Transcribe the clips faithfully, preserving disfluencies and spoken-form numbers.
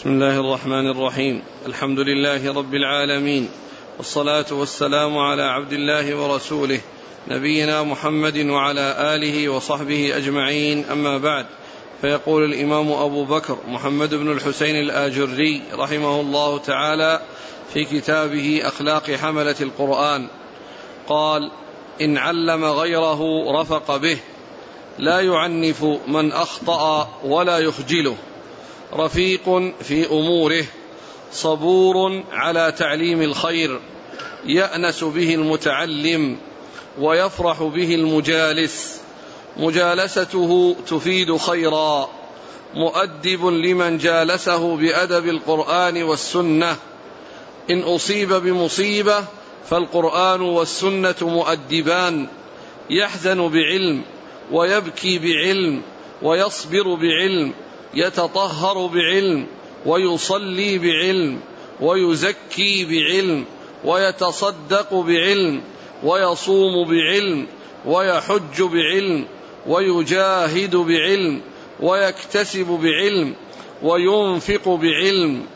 بسم الله الرحمن الرحيم. الحمد لله رب العالمين، والصلاة والسلام على عبد الله ورسوله نبينا محمد وعلى آله وصحبه أجمعين، أما بعد. فيقول الإمام أبو بكر محمد بن الحسين الآجري رحمه الله تعالى في كتابه أخلاق حملة القرآن قال: إن علم غيره رفق به، لا يعنف من أخطأ ولا يخجله، رفيق في أموره، صبور على تعليم الخير، يأنس به المتعلم ويفرح به المجالس، مجالسته تفيد خيرا، مؤدب لمن جالسه بأدب القرآن والسنة، إن أصيب بمصيبة فالقرآن والسنة مؤدبان، يحزن بعلم ويبكي بعلم ويصبر بعلم، يتطهر بعلم ويصلي بعلم ويزكي بعلم ويتصدق بعلم ويصوم بعلم ويحج بعلم ويجاهد بعلم ويكتسب بعلم وينفق بعلم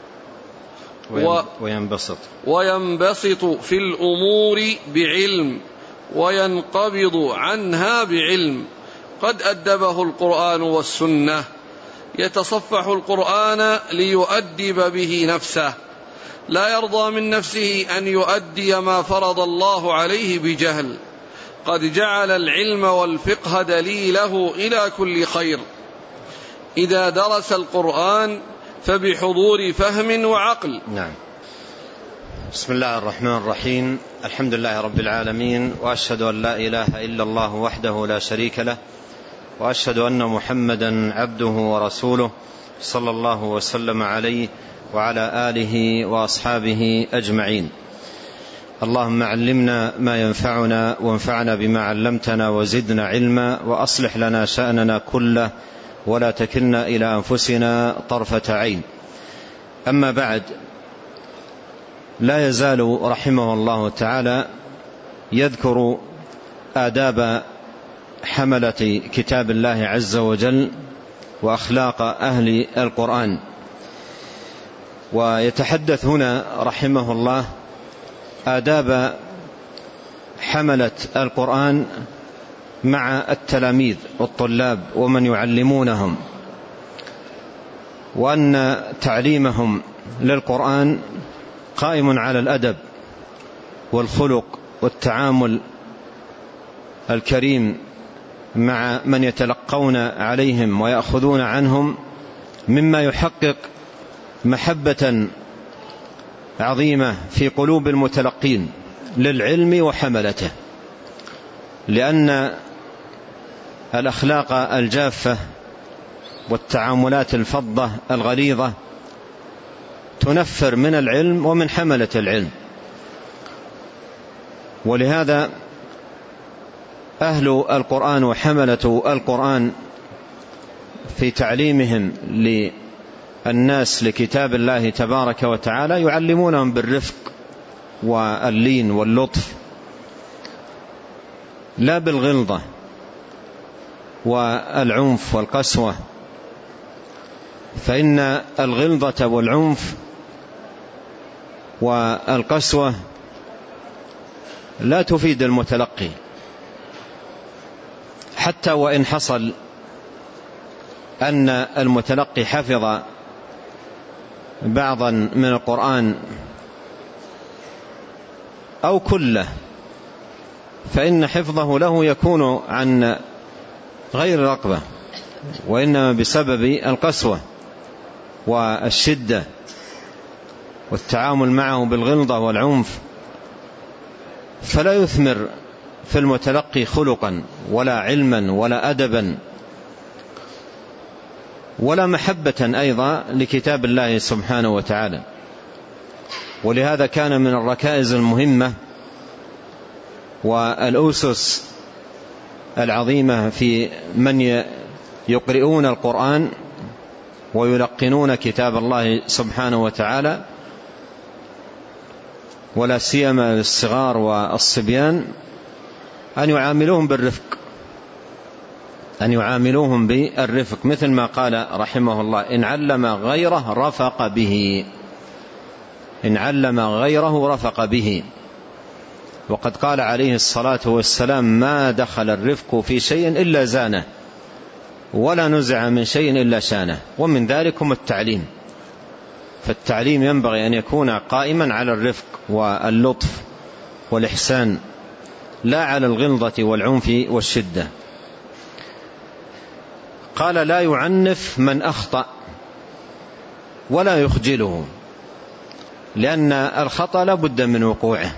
وينبسط وينبسط في الأمور بعلم وينقبض عنها بعلم، قد أدبه القرآن والسنة، يتصفح القرآن ليؤدب به نفسه، لا يرضى من نفسه أن يؤدي ما فرض الله عليه بجهل، قد جعل العلم والفقه دليله إلى كل خير، إذا درس القرآن فبحضور فهم وعقل. نعم. بسم الله الرحمن الرحيم. الحمد لله رب العالمين، وأشهد أن لا إله إلا الله وحده لا شريك له، وأشهد أن محمدا عبده ورسوله صلى الله وسلم عليه وعلى آله وأصحابه أجمعين. اللهم علمنا ما ينفعنا، وانفعنا بما علمتنا، وزدنا علما، وأصلح لنا شأننا كله، ولا تكلنا إلى أنفسنا طرفة عين. أما بعد، لا يزال رحمه الله تعالى يذكر آداب حملة كتاب الله عز وجل وأخلاق أهل القرآن، ويتحدث هنا رحمه الله آداب حملة القرآن مع التلاميذ والطلاب ومن يعلمونهم، وأن تعليمهم للقرآن قائم على الأدب والخلق والتعامل الكريم مع من يتلقون عليهم ويأخذون عنهم، مما يحقق محبة عظيمة في قلوب المتلقين للعلم وحملته، لأن الأخلاق الجافة والتعاملات الفظة الغليظة تنفر من العلم ومن حملة العلم. ولهذا أهل القرآن وحملة القرآن في تعليمهم للناس لكتاب الله تبارك وتعالى يعلمونهم بالرفق واللين واللطف، لا بالغلظة والعنف والقسوة، فإن الغلظة والعنف والقسوة لا تفيد المتلقي، حتى وإن حصل أن المتلقي حفظ بعضا من القرآن أو كله، فإن حفظه له يكون عن غير رغبة، وإنما بسبب القسوة والشدة والتعامل معه بالغلظة والعنف، فلا يثمر في المتلقي خلقا ولا علما ولا أدبا ولا محبة أيضا لكتاب الله سبحانه وتعالى. ولهذا كان من الركائز المهمة والأسس العظيمة في من يقرؤون القرآن ويلقنون كتاب الله سبحانه وتعالى، ولا سيما الصغار والصبيان، أن يعاملوهم بالرفق أن يعاملوهم بالرفق، مثل ما قال رحمه الله: إن علم غيره رفق به، إن علم غيره رفق به. وقد قال عليه الصلاة والسلام: ما دخل الرفق في شيء إلا زانه، ولا نزع من شيء إلا شانه. ومن ذلكم التعليم، فالتعليم ينبغي أن يكون قائما على الرفق واللطف والإحسان، لا على الغلظة والعنف والشدة. قال: لا يعنف من أخطأ ولا يخجله، لأن الخطأ لا بد من وقوعه،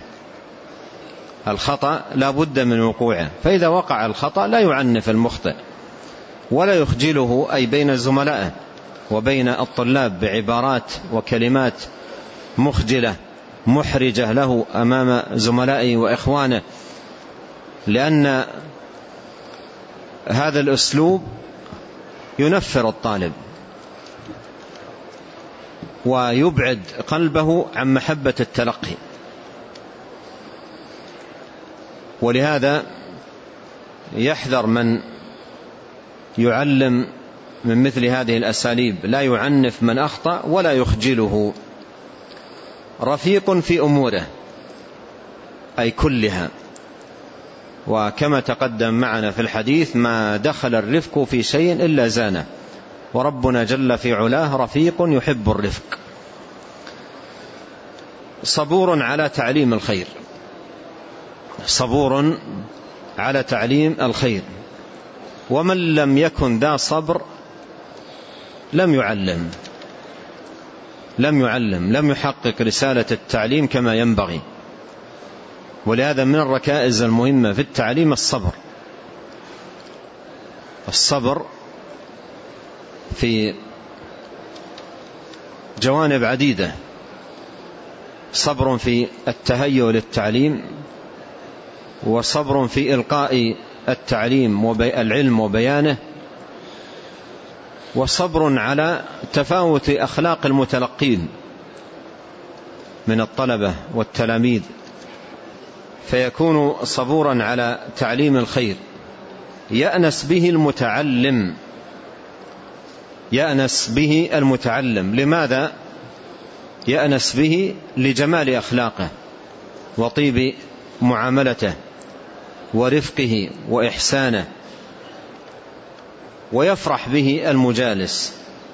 الخطأ لا بد من وقوعه، فإذا وقع الخطأ لا يعنف المخطئ ولا يخجله، أي بين زملائه وبين الطلاب بعبارات وكلمات مخجلة محرجة له أمام زملائه وإخوانه، لأن هذا الأسلوب ينفر الطالب ويبعد قلبه عن محبة التلقي. ولهذا يحذر من يعلم من مثل هذه الأساليب: لا يعنف من أخطأ ولا يخجله. رفيق في أموره، أي كلها. وكما تقدم معنا في الحديث: ما دخل الرفق في شيء إلا زانه، وربنا جل في علاه رفيق يحب الرفق. صبور على تعليم الخير، صبور على تعليم الخير. ومن لم يكن ذا صبر لم يعلم لم يعلم لم يحقق رسالة التعليم كما ينبغي. ولهذا من الركائز المهمة في التعليم الصبر، الصبر في جوانب عديدة: صبر في التهيؤ للتعليم، وصبر في إلقاء التعليم والعلم وبيانه، وصبر على تفاوت أخلاق المتلقين من الطلبة والتلاميذ، فيكون صبورا على تعليم الخير يأنس به المتعلم يأنس به المتعلم لماذا يأنس به؟ لجمال أخلاقه وطيب معاملته ورفقه وإحسانه، ويفرح به المجالس.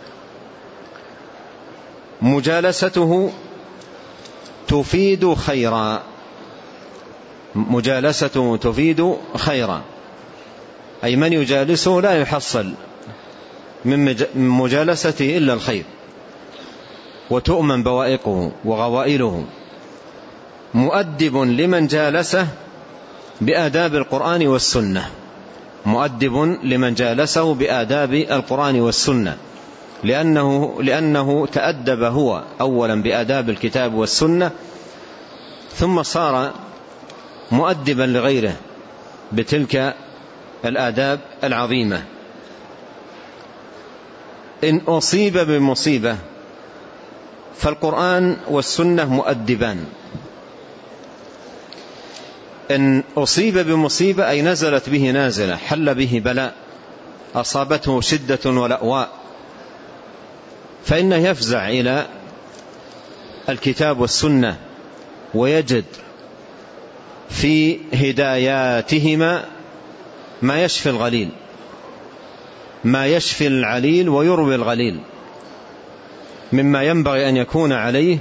مجالسته تفيد خيرا، مجالسته تفيد خيرا، أي من يجالسه لا يحصل من مجالسته إلا الخير، وتؤمن بوائقه وغوائله. مؤدب لمن جالسه بآداب القرآن والسنة، مؤدب لمن جالسه بآداب القرآن والسنة، لأنه, لأنه تأدب هو أولا بآداب الكتاب والسنة، ثم صار مؤدبا لغيره بتلك الآداب العظيمة. إن أصيب بمصيبة فالقرآن والسنة مؤدبان. إن أصيب بمصيبة أي نزلت به نازلة، حل به بلاء، أصابته شدة ولأواء، فإنه يفزع إلى الكتاب والسنة ويجد في هداياتهما ما يشفي الغليل، ما يشفي العليل ويروي الغليل، مما ينبغي أن يكون عليه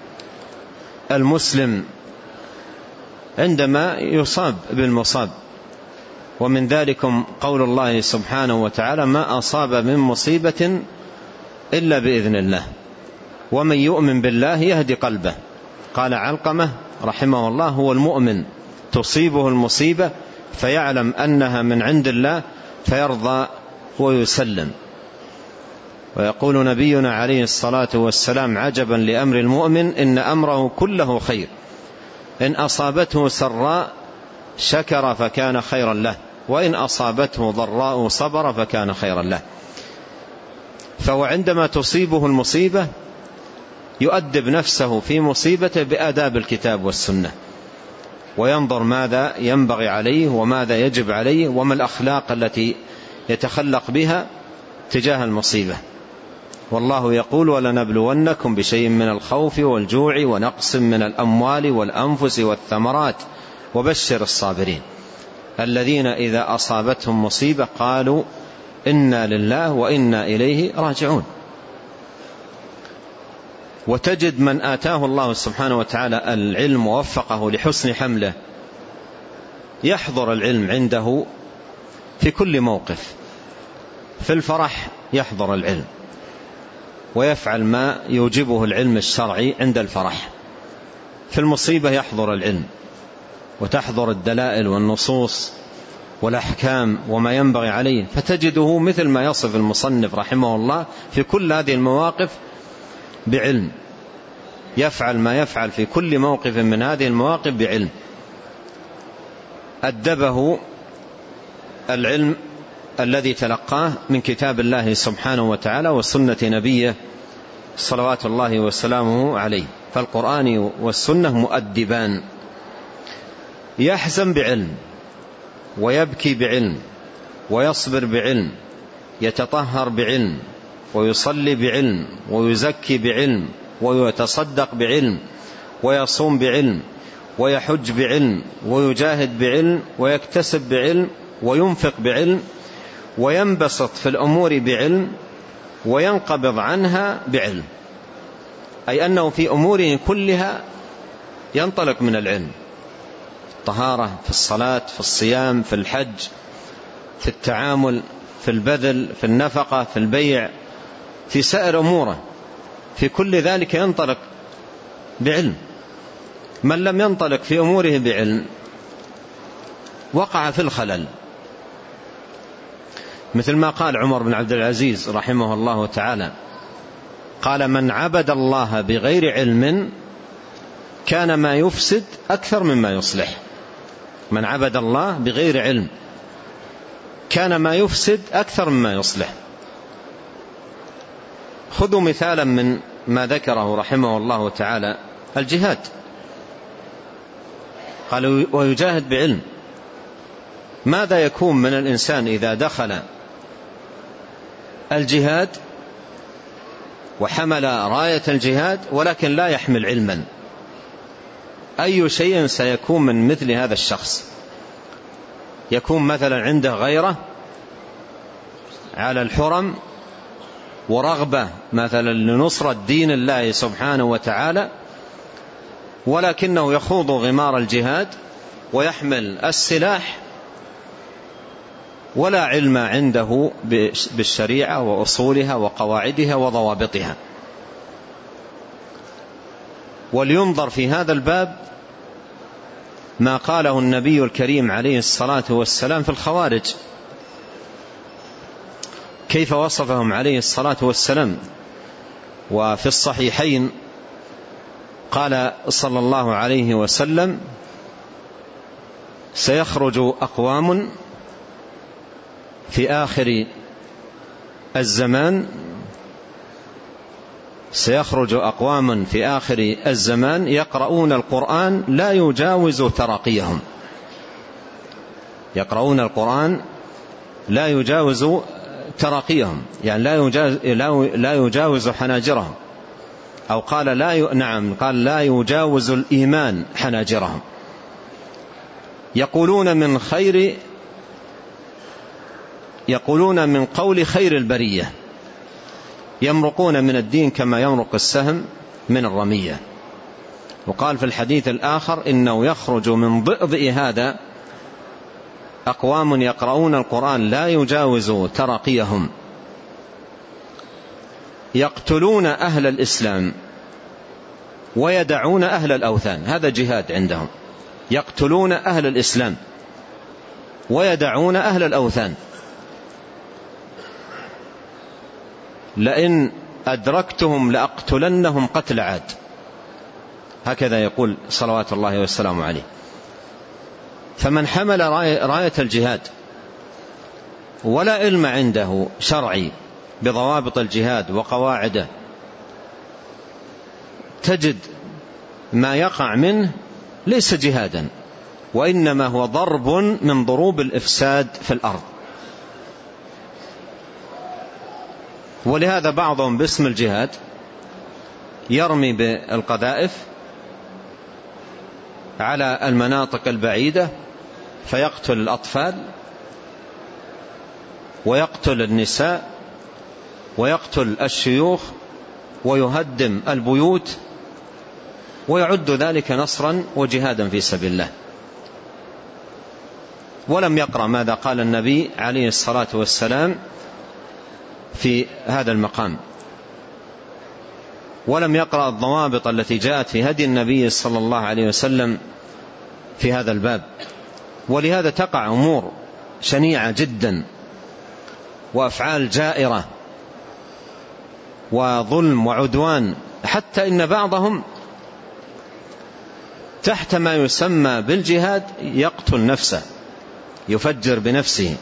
المسلم عندما يصاب بالمصاب. ومن ذلكم قول الله سبحانه وتعالى: ما أصاب من مصيبة إلا بإذن الله، ومن يؤمن بالله يهدي قلبه. قال علقمة رحمه الله: هو المؤمن تصيبه المصيبة فيعلم أنها من عند الله فيرضى ويسلم. ويقول نبينا عليه الصلاة والسلام: عجبا لأمر المؤمن إن أمره كله خير، إن أصابته سراء شكر فكان خيرا له، وإن أصابته ضراء صبر فكان خيرا له. فهو عندما تصيبه المصيبة يؤدب نفسه في مصيبته بآداب الكتاب والسنة، وينظر ماذا ينبغي عليه وماذا يجب عليه وما الأخلاق التي يتخلق بها تجاه المصيبة. والله يقول ولنبلونكم بشيء من الخوف والجوع ونقص من الأموال والأنفس والثمرات وبشر الصابرين الذين إذا أصابتهم مصيبة قالوا إنا لله وإنا إليه راجعون. وتجد من آتاه الله سبحانه وتعالى العلم ووفقه لحسن حمله يحضر العلم عنده في كل موقف. في الفرح يحضر العلم ويفعل ما يوجبه العلم الشرعي عند الفرح. في المصيبة يحضر العلم وتحضر الدلائل والنصوص والأحكام وما ينبغي عليه، فتجده مثل ما يصف المصنف رحمه الله في كل هذه المواقف بعلم، يفعل ما يفعل في كل موقف من هذه المواقف بعلم. أدبه العلم الذي تلقاه من كتاب الله سبحانه وتعالى وسنة نبيه صلوات الله وسلامه عليه. فالقرآن والسنة مؤدبان. يحزن بعلم ويبكي بعلم ويصبر بعلم، يتطهر بعلم ويصلي بعلم ويزكي بعلم ويتصدق بعلم ويصوم بعلم ويحج بعلم ويجاهد بعلم ويكتسب بعلم وينفق بعلم وينبسط في الأمور بعلم وينقبض عنها بعلم، أي أنه في أموره كلها ينطلق من العلم. الطهارة، في الصلاة، في الصيام، في الحج، في التعامل، في البذل، في النفقة، في البيع، في سائر أموره، في كل ذلك ينطلق بعلم. من لم ينطلق في أموره بعلم وقع في الخلل، مثل ما قال عمر بن عبد العزيز رحمه الله تعالى، قال من عبد الله بغير علم كان ما يفسد أكثر مما يصلح. من عبد الله بغير علم كان ما يفسد أكثر مما يصلح. خذوا مثالا من ما ذكره رحمه الله تعالى الجهاد، قال ويجاهد بعلم. ماذا يكون من الإنسان إذا دخل الجهاد وحمل راية الجهاد ولكن لا يحمل علما؟ أي شيء سيكون من مثل هذا الشخص؟ يكون مثلا عنده غيرة على الحرم ورغبة مثلا لنصرة دين الله سبحانه وتعالى، ولكنه يخوض غمار الجهاد ويحمل السلاح ولا علم عنده بالشريعة وأصولها وقواعدها وضوابطها. ولينظر في هذا الباب ما قاله النبي الكريم عليه الصلاة والسلام في الخوارج، كيف وصفهم عليه الصلاة والسلام. وفي الصحيحين قال صلى الله عليه وسلم سيخرج أقوام في آخر الزمان سيخرج أقوام في آخر الزمان يقرؤون القرآن لا يجاوز تراقيهم، يقرؤون القرآن لا يجاوز تراقيهم، يعني لا يجاوز, لا يجاوز حناجرهم، أو قال لا ي... نعم قال لا يجاوز الإيمان حناجرهم. يقولون من خير يقولون من قول خير البرية، يمرقون من الدين كما يمرق السهم من الرمية. وقال في الحديث الآخر إنه يخرج من ضئضئ هذا أقوام يقرؤون القرآن لا يجاوز تراقيهم، يقتلون أهل الإسلام ويدعون أهل الأوثان. هذا جهاد عندهم، يقتلون أهل الإسلام ويدعون أهل الأوثان. لئن أدركتهم لأقتلنهم قتل عاد، هكذا يقول صلوات الله والسلام عليه. فمن حمل راية الجهاد ولا علم عنده شرعي بضوابط الجهاد وقواعده، تجد ما يقع منه ليس جهادا، وإنما هو ضرب من ضروب الإفساد في الأرض. ولهذا بعضهم باسم الجهاد يرمي بالقذائف على المناطق البعيدة فيقتل الأطفال ويقتل النساء ويقتل الشيوخ ويهدم البيوت، ويعد ذلك نصرا وجهادا في سبيل الله، ولم يقرأ ماذا قال النبي عليه الصلاة والسلام في هذا المقام، ولم يقرأ الضوابط التي جاءت في هدي النبي صلى الله عليه وسلم في هذا الباب. ولهذا تقع أمور شنيعة جدا وأفعال جائرة وظلم وعدوان، حتى إن بعضهم تحت ما يسمى بالجهاد يقتل نفسه، يفجر بنفسه.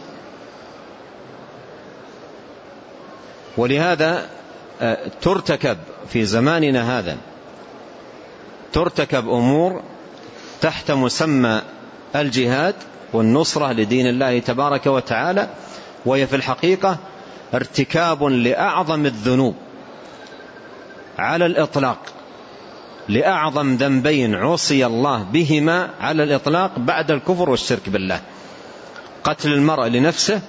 ولهذا ترتكب في زماننا هذا ترتكب أمور تحت مسمى الجهاد والنصرة لدين الله تبارك وتعالى، وهي في الحقيقة ارتكاب لأعظم الذنوب على الإطلاق، لأعظم ذنبين عصي الله بهما على الإطلاق بعد الكفر والشرك بالله: قتل المرء لنفسه،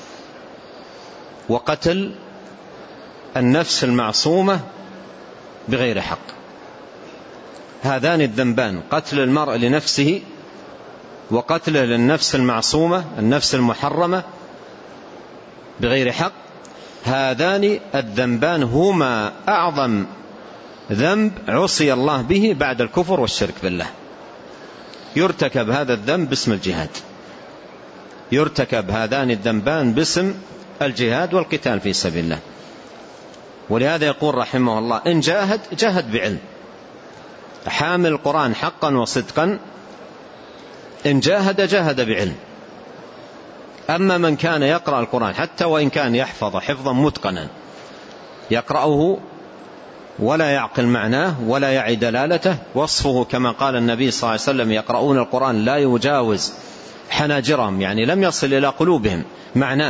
وقتل النفس المعصومة بغير حق. هذان الذنبان، قتل المرء لنفسه وقتله للنفس المعصومة النفس المحرمة بغير حق، هذان الذنبان هما أعظم ذنب عصي الله به بعد الكفر والشرك بالله. يرتكب هذا الذنب باسم الجهاد، يرتكب هذان الذنبان باسم الجهاد والقتال في سبيل الله. ولهذا يقول رحمه الله: إن جاهد جاهد بعلم، حامل القرآن حقا وصدقا إن جاهد جاهد بعلم. أما من كان يقرأ القرآن حتى وإن كان يحفظ حفظا متقنا، يقرأه ولا يعقل معناه ولا يعي دلالته، وصفه كما قال النبي صلى الله عليه وسلم: يقرؤون القرآن لا يجاوز حناجرهم، يعني لم يصل إلى قلوبهم معناه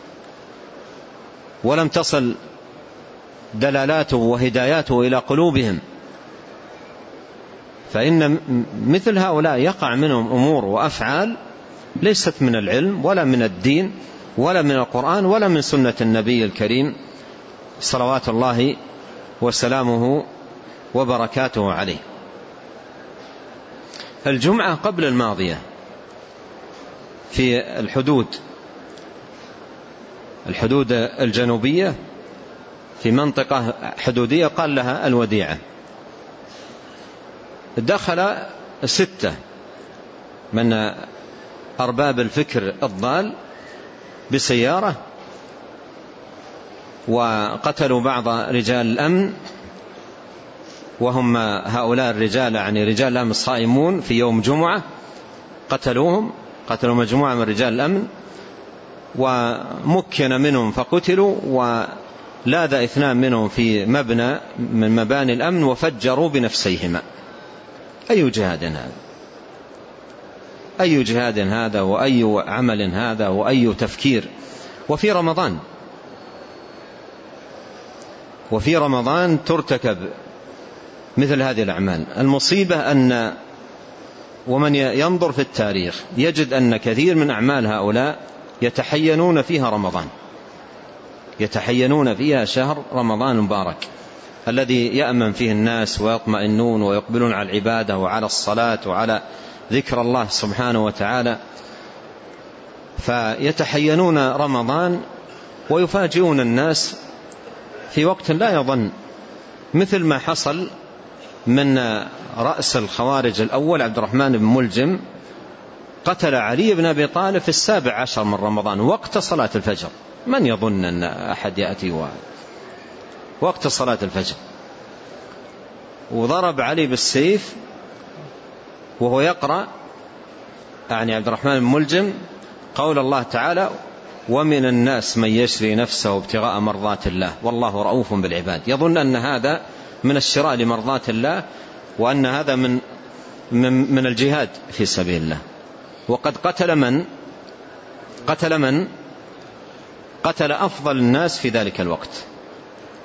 ولم تصل دلالاته وهداياته إلى قلوبهم. فإن مثل هؤلاء يقع منهم أمور وأفعال ليست من العلم ولا من الدين ولا من القرآن ولا من سنة النبي الكريم صلوات الله وسلامه وبركاته عليه. الجمعة قبل الماضية في الحدود الحدود الجنوبية في منطقة حدودية قال لها الوديعة، دخل ستة من أرباب الفكر الضال بسيارة وقتلوا بعض رجال الأمن، وهم هؤلاء الرجال يعني رجال الأمن الصائمون في يوم جمعة، قتلوهم، قتلوا مجموعة من رجال الأمن ومكن منهم فقتلوا، ولاذ اثنان منهم في مبنى من مباني الأمن وفجروا بنفسيهما. أي جهاد هذا؟ أي جهاد هذا وأي عمل هذا وأي تفكير؟ وفي رمضان وفي رمضان ترتكب مثل هذه الأعمال. المصيبة أن ومن ينظر في التاريخ يجد أن كثير من أعمال هؤلاء يتحينون فيها رمضان، يتحينون فيها شهر رمضان المبارك الذي يأمن فيه الناس ويطمئنون ويقبلون على العبادة وعلى الصلاة وعلى ذكر الله سبحانه وتعالى، فيتحينون رمضان ويفاجئون الناس في وقت لا يظن، مثل ما حصل من رأس الخوارج الأول عبد الرحمن بن ملجم، قتل علي بن أبي طالب في السابع عشر من رمضان وقت صلاة الفجر. من يظن أن أحد يأتي وقت صلاة الفجر؟ وضرب علي بالسيف وهو يقرأ يعني عبد الرحمن بن ملجم قول الله تعالى: ومن الناس من يشري نفسه ابتغاء مرضات الله والله رؤوف بالعباد. يظن أن هذا من الشراء لمرضات الله وأن هذا من من, من الجهاد في سبيل الله. وقد قتل من قتل من قتل أفضل الناس في ذلك الوقت،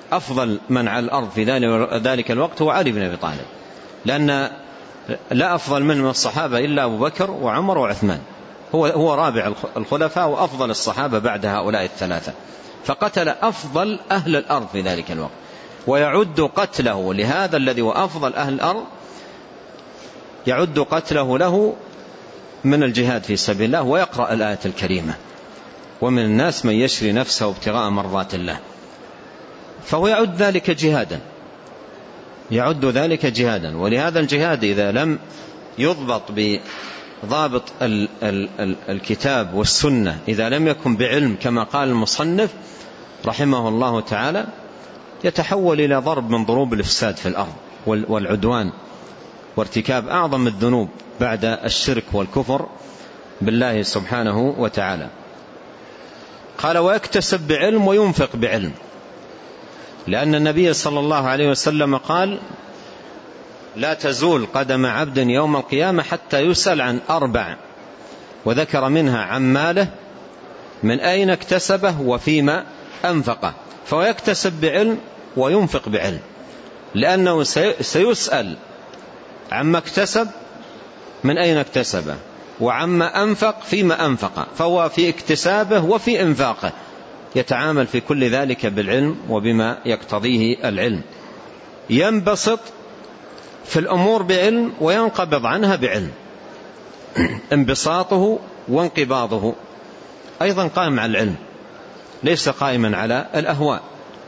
أفضل من على الأرض في ذلك الوقت هو علي بن أبي طالب، لأن لا أفضل من الصحابة إلا أبو بكر وعمر وعثمان، هو هو رابع الخلفاء وأفضل الصحابة بعد هؤلاء الثلاثة، فقتل أفضل أهل الأرض في ذلك الوقت. ويعد قتله لهذا الذي هو أفضل أهل الأرض، يعد قتله له من الجهاد في سبيل الله، ويقرأ الآية الكريمة: ومن الناس من يشري نفسه ابتغاء مرضات الله، فهو يعد ذلك جهادا، يعد ذلك جهادا. ولهذا الجهاد إذا لم يضبط بضابط ال ال ال الكتاب والسنة، إذا لم يكن بعلم كما قال المصنف رحمه الله تعالى، يتحول إلى ضرب من ضروب الإفساد في الأرض والعدوان وارتكاب أعظم الذنوب بعد الشرك والكفر بالله سبحانه وتعالى. قال: ويكتسب بعلم وينفق بعلم، لأن النبي صلى الله عليه وسلم قال: لا تزول قدم عبد يوم القيامة حتى يسأل عن أربع، وذكر منها عن ماله من أين اكتسبه وفيما أنفقه. فهو يكتسب بعلم وينفق بعلم، لأنه سيسأل عما اكتسب من أين اكتسبه، وعما أنفق فيما أنفقه، فهو في اكتسابه وفي إنفاقه يتعامل في كل ذلك بالعلم وبما يقتضيه العلم. ينبسط في الأمور بعلم وينقبض عنها بعلم. انبساطه وانقباضه أيضا قائم على العلم، ليس قائما على الأهواء.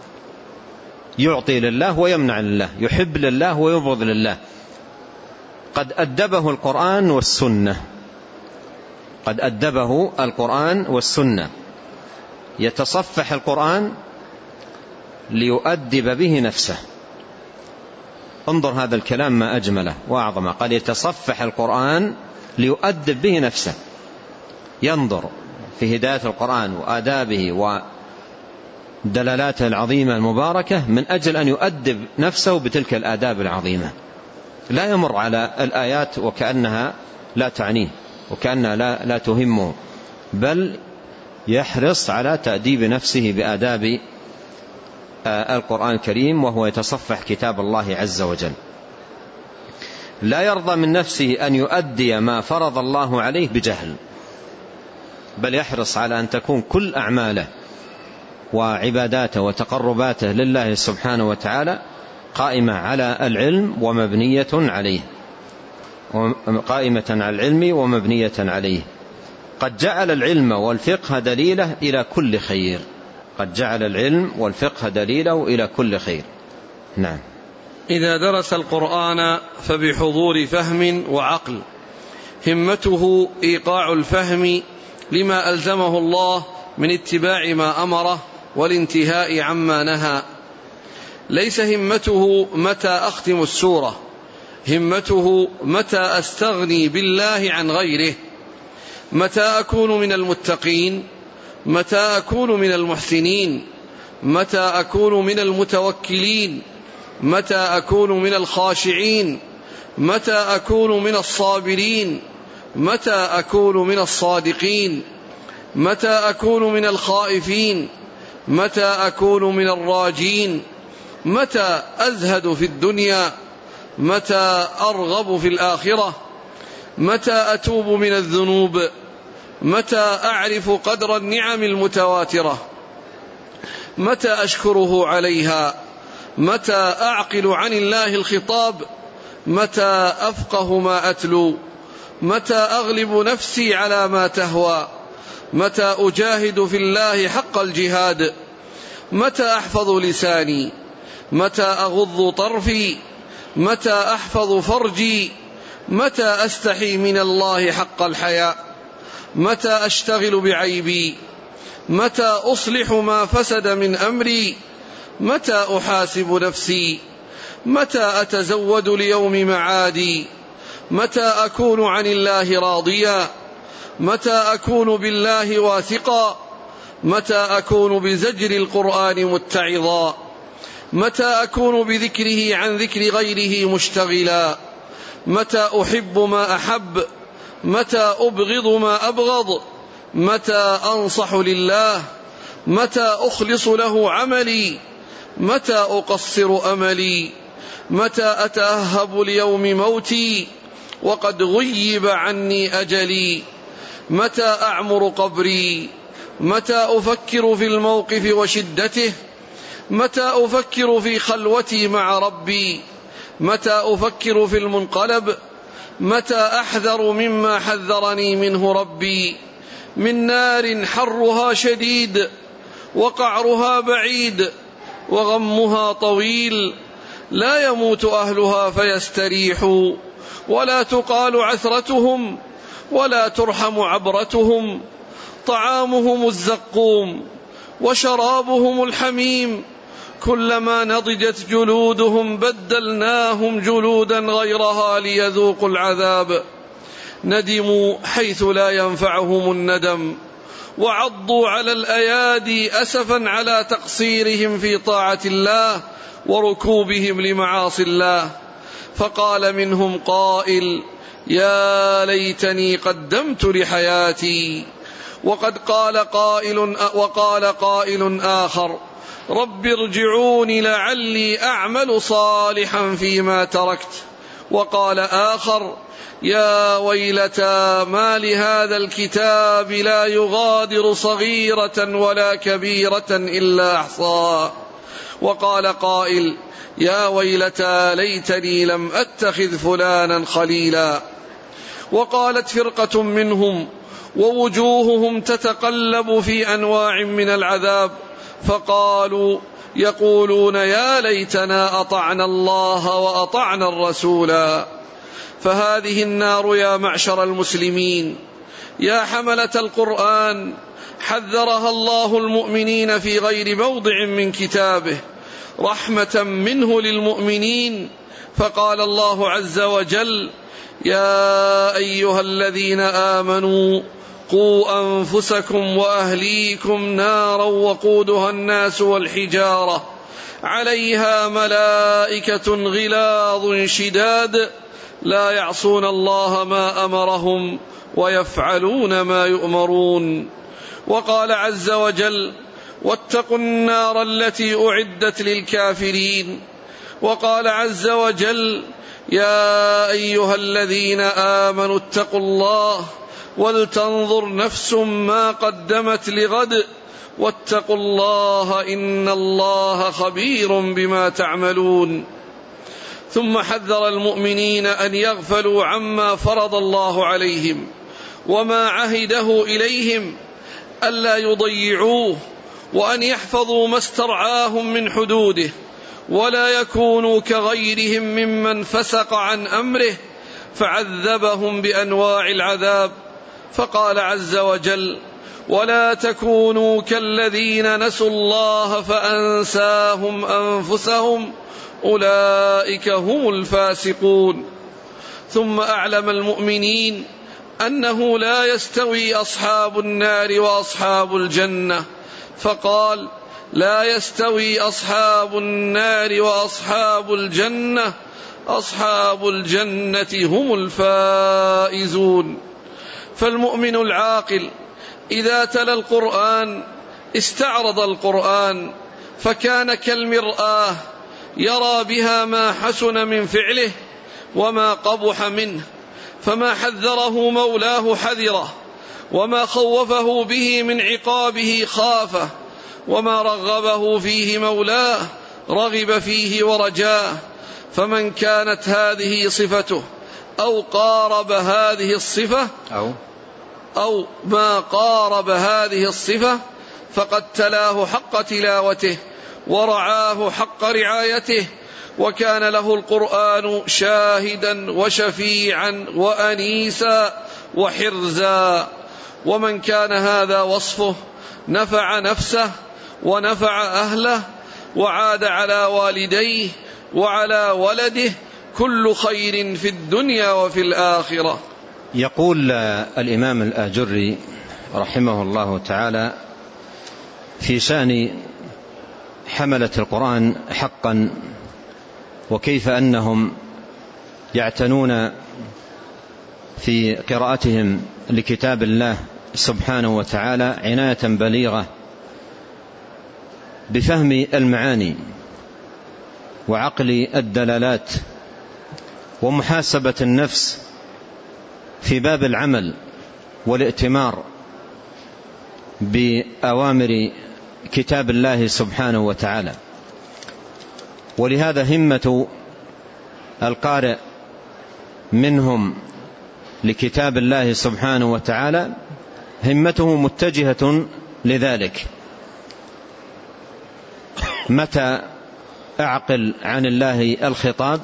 يعطي لله ويمنع لله، يحب لله ويبغض لله. قد أدبه القرآن والسنة، قد أدبه القرآن والسنة. يتصفح القرآن ليؤدب به نفسه. انظر هذا الكلام ما أجمله وأعظمه، قال: يتصفح القرآن ليؤدب به نفسه. ينظر في هداية القرآن وآدابه ودلالاته العظيمة المباركة من أجل أن يؤدب نفسه بتلك الآداب العظيمة. لا يمر على الآيات وكأنها لا تعنيه وكأنها لا, لا تهمه، بل يحرص على تأديب نفسه بآداب القرآن الكريم، وهو يتصفح كتاب الله عز وجل. لا يرضى من نفسه أن يؤدي ما فرض الله عليه بجهل، بل يحرص على أن تكون كل أعماله وعباداته وتقرباته لله سبحانه وتعالى قائمة على العلم ومبنية عليه، قائمة على العلم ومبنية عليه. قد جعل العلم والفقه دليله إلى كل خير، قد جعل العلم والفقه دليله إلى كل خير. نعم. إذا درس القرآن فبحضور فهم وعقل، همته إيقاع الفهم لما ألزمه الله من اتباع ما أمره والانتهاء عما نهى. ليس همته متى أختم السورة، همته متى أستغني بالله عن غيره، متى أكون من المتقين، متى أكون من المحسنين، متى أكون من المتوكلين، متى أكون من الخاشعين، متى أكون من الصابرين، متى أكون من الصادقين، متى أكون من الخائفين، متى أكون من الراجين، متى أزهد في الدنيا، متى أرغب في الآخرة، متى أتوب من الذنوب، متى أعرف قدر النعم المتواترة، متى أشكره عليها، متى أعقل عن الله الخطاب، متى أفقه ما أتلو، متى أغلب نفسي على ما تهوى، متى أجاهد في الله حق الجهاد، متى أحفظ لساني، متى أغض طرفي، متى أحفظ فرجي، متى أستحي من الله حق الحياء، متى أشتغل بعيبي، متى أصلح ما فسد من أمري، متى أحاسب نفسي، متى أتزود ليوم معادي، متى أكون عن الله راضيا، متى أكون بالله واثقا، متى أكون بزجر القرآن متعظا، متى أكون بذكره عن ذكر غيره مشتغلا، متى أحب ما أحب، متى أبغض ما أبغض، متى أنصح لله، متى أخلص له عملي، متى أقصر أملي؟ متى أتأهب ليوم موتي وقد غيب عني أجلي؟ متى أعمر قبري؟ متى أفكر في الموقف وشدته؟ متى أفكر في خلوتي مع ربي؟ متى أفكر في المنقلب؟ متى أحذر مما حذرني منه ربي؟ من نار حرها شديد وقعرها بعيد وغمها طويل، لا يموت أهلها فيستريحوا، ولا تقال عثرتهم ولا ترحم عبرتهم. طعامهم الزقوم وشرابهم الحميم، كلما نضجت جلودهم بدلناهم جلودا غيرها ليذوقوا العذاب. ندموا حيث لا ينفعهم الندم، وعضوا على الأيادي أسفا على تقصيرهم في طاعة الله وركوبهم لمعاصي الله. فقال منهم قائل: يا ليتني قدمت لحياتي. وقد قال قائل وقال قائل آخر: رب ارجعون لعلي أعمل صالحا فيما تركت. وقال آخر: يا ويلتى ما لهذا الكتاب لا يغادر صغيرة ولا كبيرة إلا أحصاها. وقال قائل: يا ويلتى ليتني لم أتخذ فلانا خليلا. وقالت فرقة منهم ووجوههم تتقلب في أنواع من العذاب، فقالوا يقولون: يا ليتنا أطعنا الله وأطعنا الرسولا. فهذه النار يا معشر المسلمين، يا حملة القرآن، حذرها الله المؤمنين في غير موضع من كتابه رحمة منه للمؤمنين. فقال الله عز وجل: يا أيها الذين آمنوا قوا أنفسكم وأهليكم نارا وقودها الناس والحجارة عليها ملائكة غلاظ شداد لا يعصون الله ما أمرهم ويفعلون ما يؤمرون. وقال عز وجل: واتقوا النار التي أعدت للكافرين. وقال عز وجل: يا أيها الذين آمنوا اتقوا الله ولتنظر نفس ما قدمت لغد واتقوا الله إن الله خبير بما تعملون. ثم حذر المؤمنين أن يغفلوا عما فرض الله عليهم وما عهده إليهم ألا يضيعوه، وأن يحفظوا ما استرعاهم من حدوده، ولا يكونوا كغيرهم ممن فسق عن أمره فعذبهم بأنواع العذاب. فقال عز وجل: ولا تكونوا كالذين نسوا الله فأنساهم أنفسهم أولئك هم الفاسقون. ثم أعلم المؤمنين أنه لا يستوي أصحاب النار وأصحاب الجنة، فقال: لا يستوي أصحاب النار وأصحاب الجنة، أصحاب الجنة هم الفائزون. فالمؤمن العاقل إذا تلا القرآن استعرض القرآن، فكان كالمرآة يرى بها ما حسن من فعله وما قبح منه، فما حذره مولاه حذره، وما خوفه به من عقابه خافه، وما رغبه فيه مولاه رغب فيه ورجاه. فمن كانت هذه صفته أو قارب هذه الصفة أو, أو ما قارب هذه الصفة فقد تلاه حق تلاوته ورعاه حق رعايته، وكان له القرآن شاهدا وشفيعا وأنيسا وحرزا. ومن كان هذا وصفه نفع نفسه ونفع أهله وعاد على والديه وعلى ولده كل خير في الدنيا وفي الآخرة. يقول الإمام الآجري رحمه الله تعالى في شأن حملة القرآن حقا، وكيف أنهم يعتنون في قراءتهم لكتاب الله سبحانه وتعالى عناية بليغة بفهم المعاني وعقل الدلالات ومحاسبة النفس في باب العمل والائتمار بأوامر كتاب الله سبحانه وتعالى. ولهذا همة القارئ منهم لكتاب الله سبحانه وتعالى همته متجهة لذلك. متى أعقل عن الله الخطاب،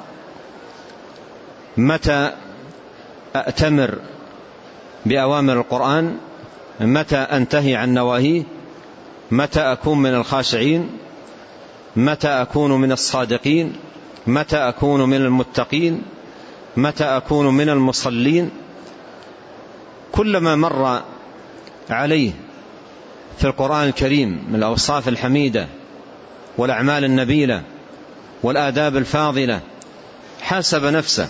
متى أأتمر بأوامر القرآن، متى أنتهي عن نواهيه، متى أكون من الخاشعين، متى أكون من الصادقين، متى أكون من المتقين، متى أكون من المصلين. كلما مر عليه في القرآن الكريم من الأوصاف الحميدة والأعمال النبيلة والآداب الفاضلة حاسب نفسه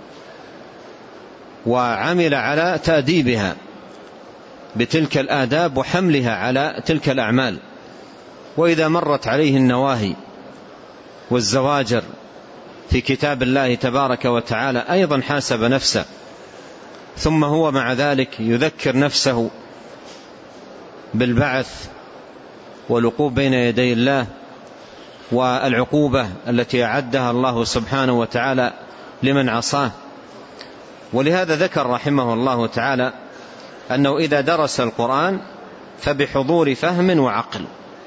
وعمل على تأديبها بتلك الآداب وحملها على تلك الأعمال. وإذا مرت عليه النواهي والزواجر في كتاب الله تبارك وتعالى أيضا حاسب نفسه، ثم هو مع ذلك يذكر نفسه بالبعث والوقوف بين يدي الله والعقوبة التي أعدها الله سبحانه وتعالى لمن عصاه. ولهذا ذكر رحمه الله تعالى أنه إذا درس القرآن فبحضور فهم وعقل،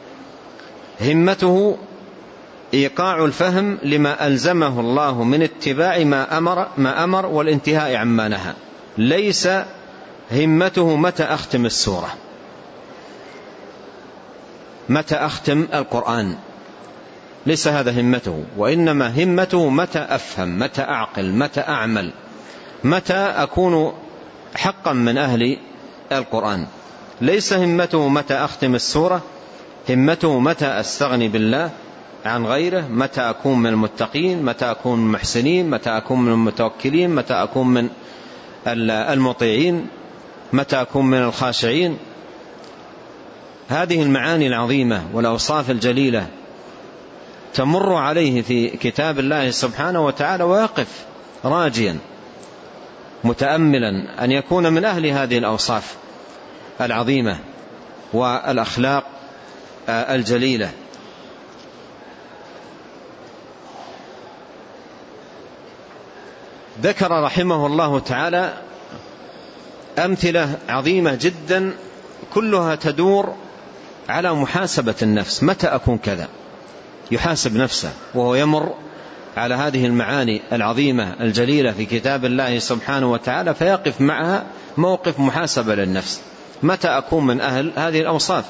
همته إيقاع الفهم لما ألزمه الله من اتباع ما أمر, ما أمر والانتهاء عما نهى. ليس همته متى أختم السورة، متى أختم القرآن، ليس هذا همته، وإنما همته متى أفهم، متى أعقل، متى أعمل، متى أكون حقا من أهل القرآن. ليس همته متى أختم السورة، همته متى أستغني بالله عن غيره، متى أكون من المتقين، متى أكون من المحسنين، متى أكون من المتوكلين، متى أكون من المطيعين، متى أكون من الخاشعين. هذه المعاني العظيمة والأوصاف الجليلة تمر عليه في كتاب الله سبحانه وتعالى ويقف راجيا متأملا أن يكون من أهل هذه الأوصاف العظيمة والأخلاق الجليلة. ذكر رحمه الله تعالى أمثلة عظيمة جدا كلها تدور على محاسبة النفس. متى أكون كذا، يحاسب نفسه وهو يمر على هذه المعاني العظيمة الجليلة في كتاب الله سبحانه وتعالى فيقف معها موقف محاسبة للنفس. متى أكون من أهل هذه الأوصاف،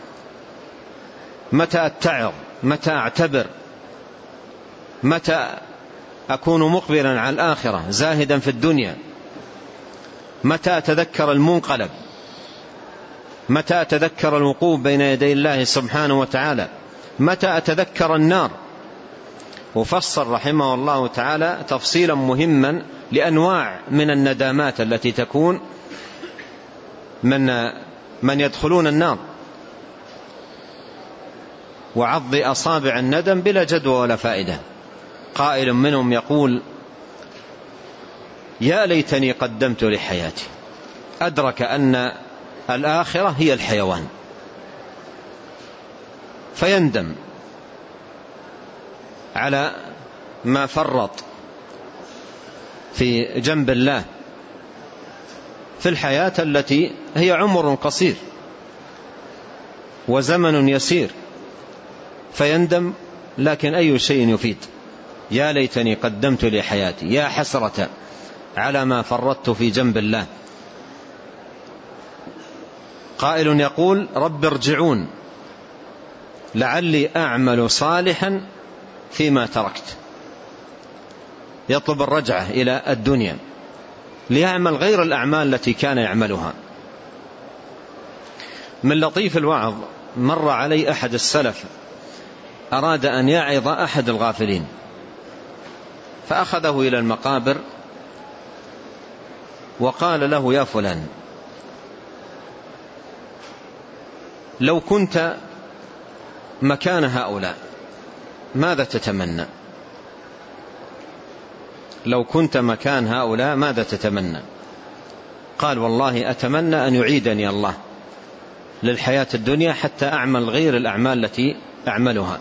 متى أتعظ، متى أعتبر، متى أكون مقبلا على الآخرة زاهدا في الدنيا، متى أتذكر المنقلب، متى أتذكر الوقوف بين يدي الله سبحانه وتعالى، متى أتذكر النار. وفصل رحمه الله تعالى تفصيلا مهما لأنواع من الندامات التي تكون من من يدخلون النار، وعض أصابع الندم بلا جدوى ولا فائدة. قائل منهم يقول: يا ليتني قدمت لحياتي. أدرك أن الآخرة هي الحيوان فيندم على ما فرط في جنب الله في الحياة التي هي عمر قصير وزمن يسير، فيندم. لكن أي شيء يفيد؟ يا ليتني قدمت لحياتي، يا حسرة على ما فرطت في جنب الله. قائل يقول: رب ارجعون لعلي أعمل صالحا فيما تركت. يطلب الرجعة إلى الدنيا ليعمل غير الأعمال التي كان يعملها. من لطيف الوعظ مر علي أحد السلف أراد أن يعظ أحد الغافلين، فأخذه إلى المقابر وقال له: يا فلان، لو كنت مكان هؤلاء ماذا تتمنى؟ لو كنت مكان هؤلاء ماذا تتمنى؟ قال والله أتمنى أن يعيدني الله للحياة الدنيا حتى أعمل غير الأعمال التي أعملها.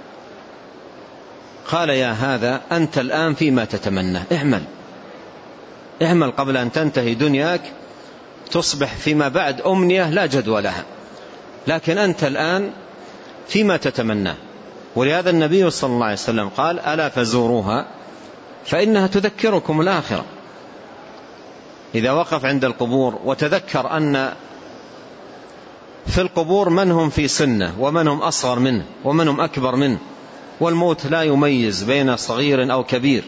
قال يا هذا أنت الآن فيما تتمنى، اعمل اعمل قبل أن تنتهي دنياك، تصبح فيما بعد أمنية لا جدوى لها، لكن أنت الآن فيما تتمنى. ولهذا النبي صلى الله عليه وسلم قال ألا فزوروها فإنها تذكركم الآخرة. إذا وقف عند القبور وتذكر أن في القبور من هم في سنه ومن هم أصغر منه ومن هم أكبر منه، والموت لا يميز بين صغير أو كبير،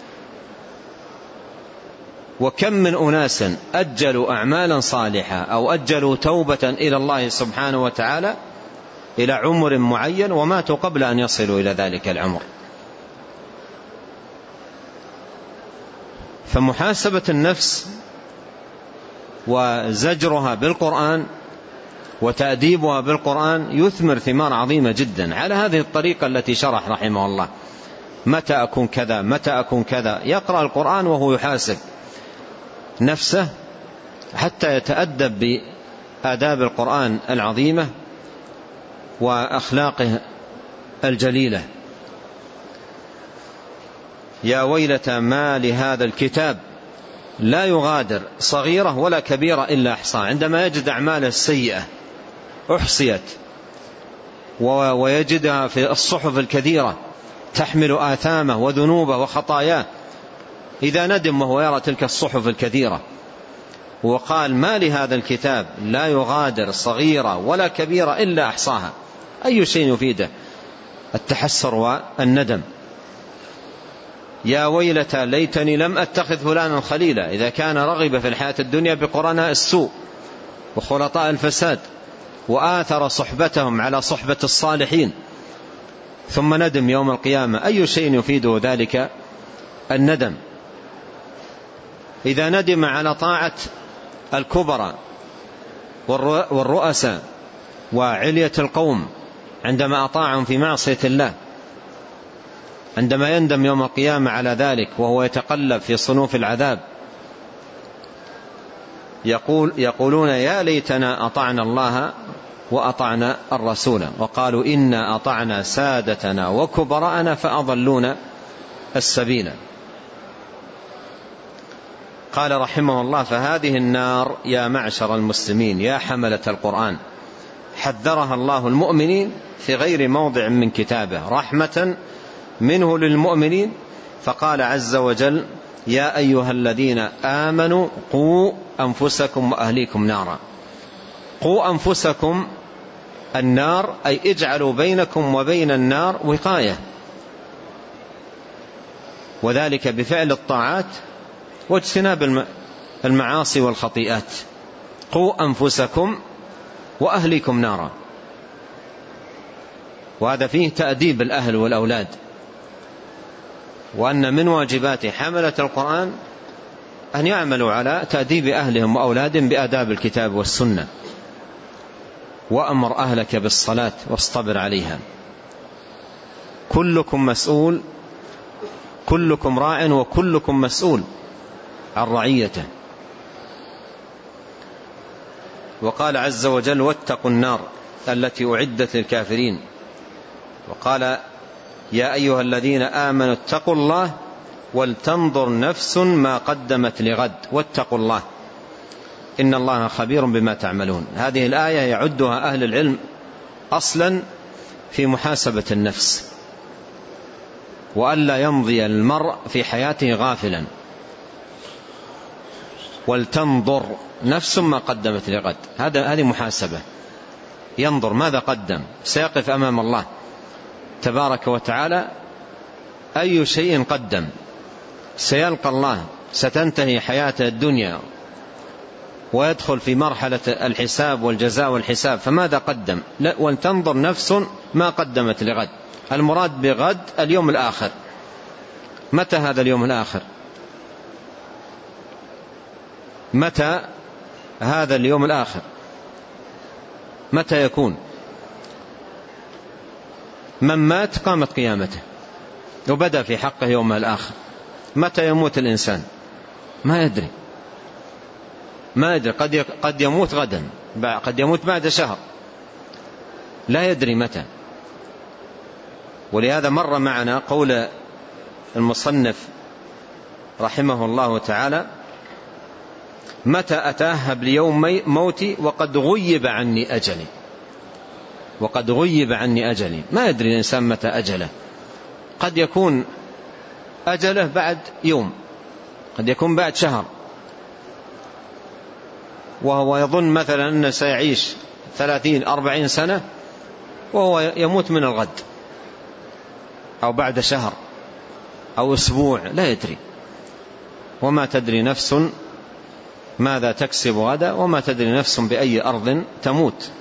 وكم من أناس أجلوا أعمالا صالحة أو أجلوا توبة إلى الله سبحانه وتعالى إلى عمر معين وماتوا قبل أن يصلوا إلى ذلك العمر. فمحاسبة النفس وزجرها بالقرآن وتأديبها بالقرآن يثمر ثمار عظيمة جدا على هذه الطريقة التي شرح رحمه الله. متى أكون كذا متى أكون كذا، يقرأ القرآن وهو يحاسب نفسه حتى يتأدب بآداب القرآن العظيمة وأخلاقه الجليلة. يا ويلتى ما لهذا الكتاب لا يغادر صغيرة ولا كبيرة إلا أحصاها. عندما يجد أعماله السيئة أحصيت ويجدها في الصحف الكثيرة تحمل آثامه وذنوبه وخطاياه، إذا ندم وهو يرى تلك الصحف الكثيرة، وقال ما لهذا الكتاب لا يغادر صغيرة ولا كبيرة إلا أحصاها، أي شيء يفيده؟ التحسر والندم. يا ويلتى ليتني لم أتخذ فلانا خليلا، إذا كان رغب في الحياة الدنيا بقرناء السوء وخلطاء الفساد وآثر صحبتهم على صحبة الصالحين، ثم ندم يوم القيامة، أي شيء يفيده ذلك الندم؟ إذا ندم على طاعة الكبرى والرؤساء وعلية القوم عندما أطاعهم في معصية الله، عندما يندم يوم القيامة على ذلك وهو يتقلب في صنوف العذاب، يقول يقولون يا ليتنا أطعنا الله وأطعنا الرسول، وقالوا إنا أطعنا سادتنا وكبراءنا فأضلونا السبيل. قال رحمه الله فهذه النار يا معشر المسلمين يا حملة القرآن حذرها الله المؤمنين في غير موضع من كتابه رحمة منه للمؤمنين، فقال عز وجل يا أيها الذين آمنوا قوا أنفسكم وأهليكم نارا. قوا أنفسكم النار أي اجعلوا بينكم وبين النار وقاية، وذلك بفعل الطاعات واجتناب المعاصي والخطيئات. قوا أنفسكم وأهليكم نارا، وهذا فيه تأديب الأهل والأولاد، وأن من واجبات حملة القرآن أن يعملوا على تأديب أهلهم وأولادهم بآداب الكتاب والسنة. وأمر أهلك بالصلاة واصطبر عليها. كلكم مسؤول، كلكم راع وكلكم مسؤول عن رعيته. وقال عز وجل واتقوا النار التي أعدت للكافرين. وقال يا أيها الذين آمنوا اتقوا الله ولتنظر نفس ما قدمت لغد واتقوا الله إن الله خبير بما تعملون. هذه الآية يعدها أهل العلم أصلا في محاسبة النفس، وألا يمضي المرء في حياته غافلا. ولتنظر نفس ما قدمت لغد، هذا هذه محاسبة، ينظر ماذا قدم، سيقف أمام الله تبارك وتعالى أي شيء قدم، سيلقى الله، ستنتهي حياته الدنيا ويدخل في مرحلة الحساب والجزاء والحساب، فماذا قدم؟ ولتنظر نفس ما قدمت لغد. المراد بغد اليوم الآخر. متى هذا اليوم الآخر؟ متى هذا اليوم الآخر؟ متى يكون؟ من مات قامت قيامته وبدأ في حقه يوم الآخر. متى يموت الإنسان؟ ما يدري ما يدري قد قد يموت غدا، قد يموت بعد شهر، لا يدري متى. ولهذا مر معنا قول المصنف رحمه الله تعالى: متى أتأهب ليوم موتي وقد غيب عني أجلي. وقد غيب عني أجلي، ما يدري الإنسان متى أجله. قد يكون أجله بعد يوم، قد يكون بعد شهر، وهو يظن مثلا أنه سيعيش ثلاثين أربعين سنة وهو يموت من الغد أو بعد شهر أو أسبوع، لا يدري. وما تدري نفس ماذا تكسب غدا، وما تدري نفس بأي أرض تموت.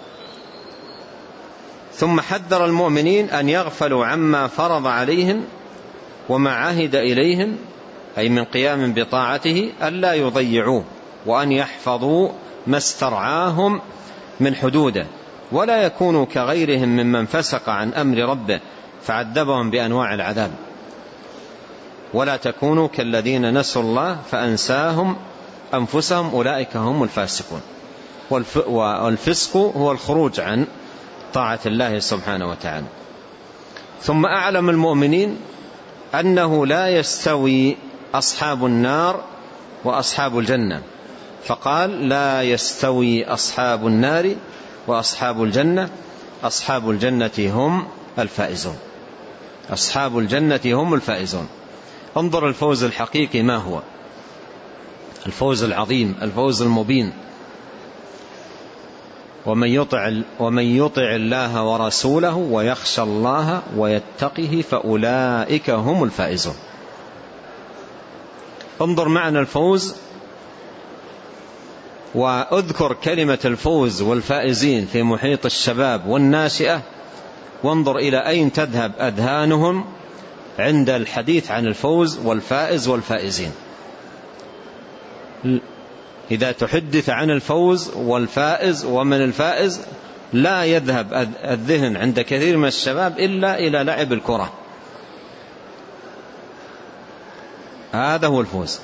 ثم حذر المؤمنين أن يغفلوا عما فرض عليهم وما عهد إليهم، أي من قيام بطاعته، ألا يضيعوه، وأن يحفظوا ما استرعاهم من حدوده، ولا يكونوا كغيرهم ممن فسق عن أمر ربه فعذبهم بأنواع العذاب. ولا تكونوا كالذين نسوا الله فأنساهم أنفسهم أولئك هم الفاسقون. والفسق هو الخروج عن طاعة الله سبحانه وتعالى. ثم أعلم المؤمنين أنه لا يستوي أصحاب النار وأصحاب الجنة، فقال: لا يستوي أصحاب النار وأصحاب الجنة، أصحاب الجنة هم الفائزون. أصحاب الجنة هم الفائزون. انظر الفوز الحقيقي ما هو، الفوز العظيم، الفوز المبين. ومن يطع, ومن يطع الله ورسوله ويخشى الله ويتقه فأولئك هم الفائزون. انظر معنا الفوز، وأذكر كلمة الفوز والفائزين في محيط الشباب والناشئة، وانظر إلى أين تذهب أذهانهم عند الحديث عن الفوز والفائز والفائزين. إذا تحدث عن الفوز والفائز ومن الفائز لا يذهب الذهن عند كثير من الشباب إلا إلى لعب الكرة. هذا هو الفوز.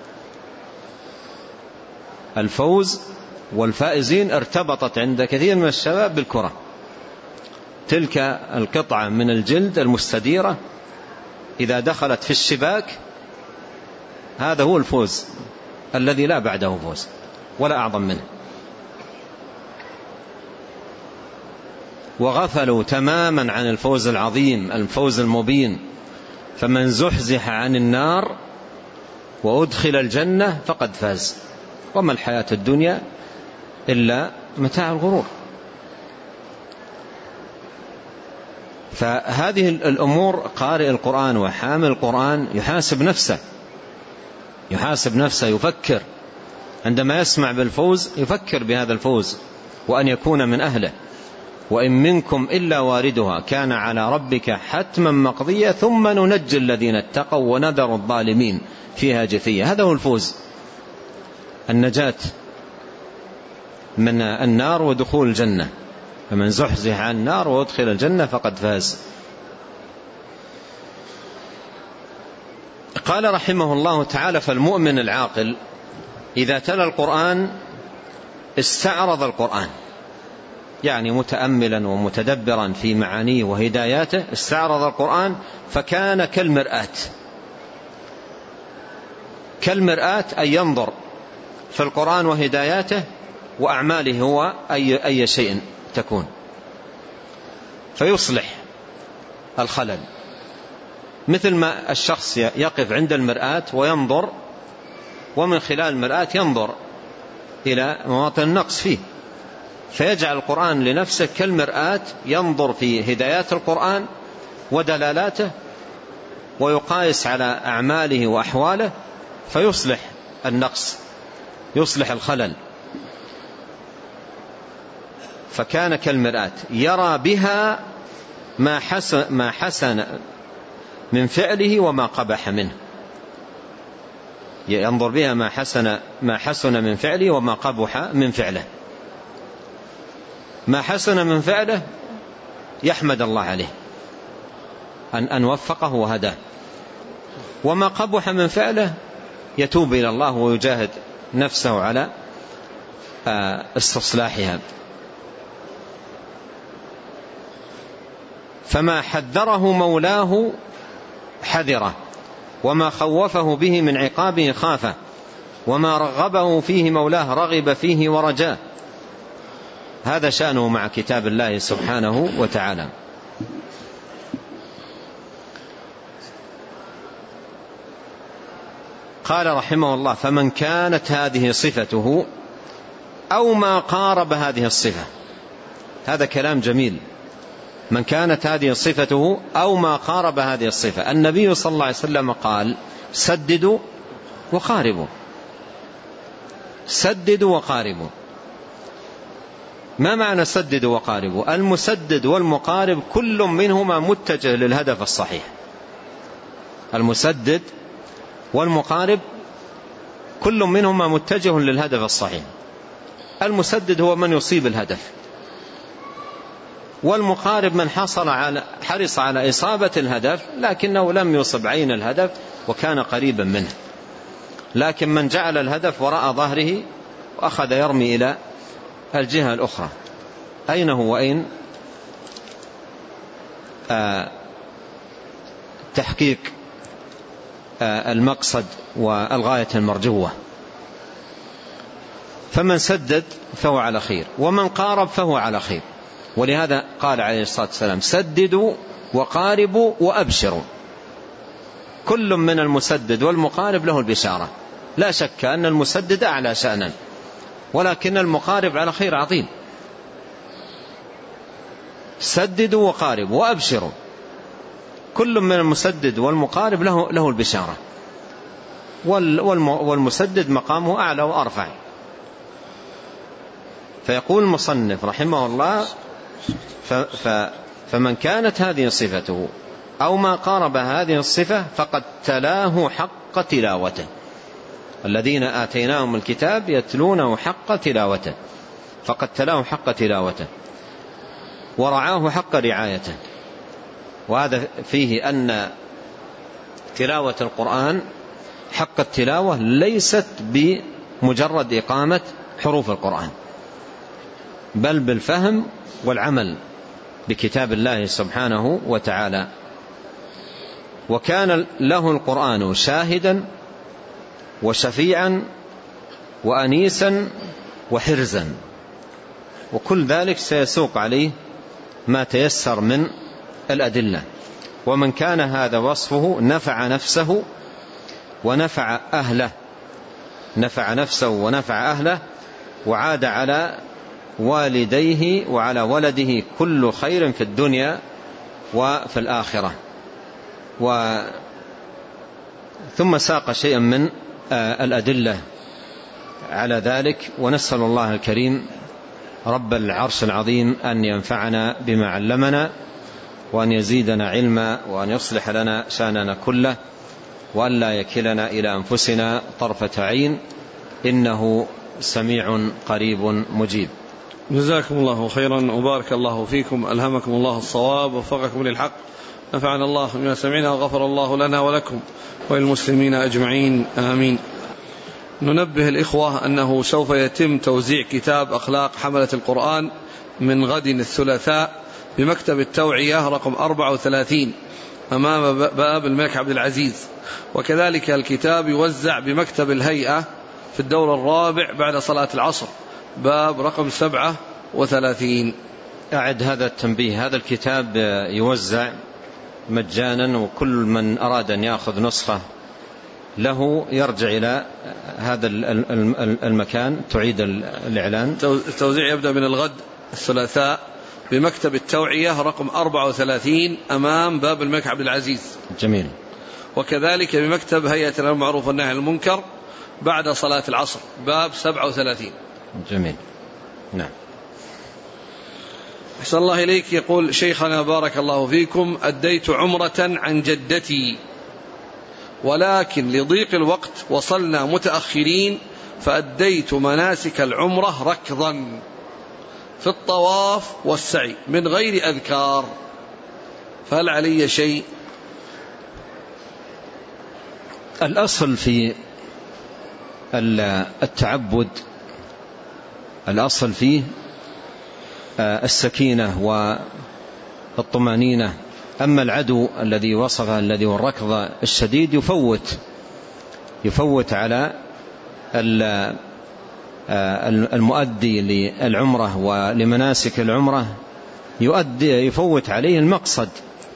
الفوز والفائزين ارتبطت عند كثير من الشباب بالكرة، تلك القطعة من الجلد المستديرة إذا دخلت في الشباك، هذا هو الفوز الذي لا بعده فوز ولا أعظم منه. وغفلوا تماما عن الفوز العظيم، الفوز المبين. فمن زحزح عن النار وأدخل الجنة فقد فاز، وما الحياة الدنيا إلا متاع الغرور. فهذه الأمور قارئ القرآن وحامل القرآن يحاسب نفسه، يحاسب نفسه، يفكر عندما يسمع بالفوز، يفكر بهذا الفوز وأن يكون من أهله. وإن منكم إلا واردها كان على ربك حتما مقضيا ثم ننجي الذين اتقوا ونذر الظالمين فيها جثيا. هذا هو الفوز، النجاة من النار ودخول الجنة. فمن زحزح عن النار وادخل الجنة فقد فاز. قال رحمه الله تعالى: فالمؤمن العاقل إذا تلا القرآن استعرض القرآن، يعني متأملا ومتدبرا في معانيه وهداياته، استعرض القرآن فكان كالمرآة. كالمرآة أي ينظر في القرآن وهداياته وأعماله هو أي, أي شيء تكون، فيصلح الخلل. مثل ما الشخص يقف عند المرآة وينظر، ومن خلال المرآة ينظر إلى مواطن النقص فيه، فيجعل القرآن لنفسه كالمرآة، ينظر في هدايات القرآن ودلالاته ويقايس على أعماله وأحواله فيصلح النقص، يصلح الخلل. فكان كالمرآة يرى بها ما حسن, ما حسن من فعله وما قبح منه، ينظر بها ما حسن, ما حسن من فعله وما قبح من فعله. ما حسن من فعله يحمد الله عليه أن, أن وفقه وهداه، وما قبح من فعله يتوب إلى الله ويجاهد نفسه على استصلاحها. فما حذره مولاه حذره، وما خوفه به من عقابه خافه، وما رغبه فيه مولاه رغب فيه ورجاه. هذا شأنه مع كتاب الله سبحانه وتعالى. قال رحمه الله: فمن كانت هذه صفته أو ما قارب هذه الصفة. هذا كلام جميل. من كانت هذه صفته أو ما قارب هذه الصفة. النبي صلى الله عليه وسلم قال: سددوا وقاربوا. سددوا وقاربوا. ما معنى سددوا وقاربوا؟ المسدد والمقارب كل منهما متجه للهدف الصحيح. المسدد والمقارب كل منهما متجه للهدف الصحيح. المسدد هو من يصيب الهدف، والمقارب من حصل على حرص على إصابة الهدف لكنه لم يصب عين الهدف وكان قريبا منه، لكن من جعل الهدف وراء ظهره وأخذ يرمي إلى الجهة الأخرى. أين هو أين آه تحقيق آه المقصد والغاية المرجوة؟ فمن سدد فهو على خير، ومن قارب فهو على خير. ولهذا قال عليه الصلاة والسلام: سددوا وقاربوا وأبشروا. كل من المسدد والمقارب له البشارة. لا شك أن المسدد أعلى شأنا، ولكن المقارب على خير عظيم. سددوا وقاربوا وأبشروا. كل من المسدد والمقارب له, له البشارة، والمسدد مقامه أعلى وأرفع. فيقول المصنف رحمه الله: فمن كانت هذه صفته أو ما قارب هذه الصفة فقد تلاه حق تلاوته. الذين آتيناهم الكتاب يتلونه حق تلاوته، فقد تلاه حق تلاوته ورعاه حق رعايته. وهذا فيه أن تلاوة القرآن حق التلاوة ليست بمجرد إقامة حروف القرآن، بل بالفهم والعمل بكتاب الله سبحانه وتعالى. وكان له القرآن شاهدا وشفيعا وأنيسا وحرزا، وكل ذلك سيسوق عليه ما تيسر من الأدلة. ومن كان هذا وصفه نفع نفسه ونفع أهله، نفع نفسه ونفع أهله، وعاد على والديه وعلى ولده كل خير في الدنيا وفي الآخرة. و ثم ساق شيئا من الأدلة على ذلك. ونسأل الله الكريم رب العرش العظيم أن ينفعنا بما علمنا، وأن يزيدنا علما، وأن يصلح لنا شأننا كله، وأن لا يكلنا إلى أنفسنا طرفة عين، إنه سميع قريب مجيب. جزاكم الله خيرا وبارك الله فيكم، ألهمكم الله الصواب ووفقكم للحق، نفعنا الله بما سمعنا وغفر الله لنا ولكم وللمسلمين أجمعين، آمين. ننبه الإخوة أنه سوف يتم توزيع كتاب أخلاق حملة القرآن من غد الثلاثاء بمكتب التوعية رقم أربعة وثلاثين أمام باب الملك عبد العزيز، وكذلك الكتاب يوزع بمكتب الهيئة في الدور الرابع بعد صلاة العصر باب رقم سبعة وثلاثين. أعد هذا التنبيه: هذا الكتاب يوزع مجانا، وكل من أراد أن يأخذ نسخة له يرجع إلى هذا المكان. تعيد الإعلان. التوزيع يبدأ من الغد الثلاثاء بمكتب التوعية رقم أربعة وثلاثين أمام باب الملك عبد العزيز. جميل. وكذلك بمكتب هيئة الأمر بالمعروف والنهي عن المنكر بعد صلاة العصر باب سبعة وثلاثين. جميل. نعم. أحسن الله إليك. يقول شيخنا بارك الله فيكم: أديت عمرة عن جدتي، ولكن لضيق الوقت وصلنا متأخرين، فأديت مناسك العمرة ركضا في الطواف والسعي من غير أذكار، فهل علي شيء؟ الأصل في التعبد، الأصل فيه السكينة والطمأنينة. أما العدو الذي وصفه الذي هو الركض الشديد يفوت يفوت على المؤدي للعمرة ولمناسك العمرة، يؤدي يفوت عليه المقصد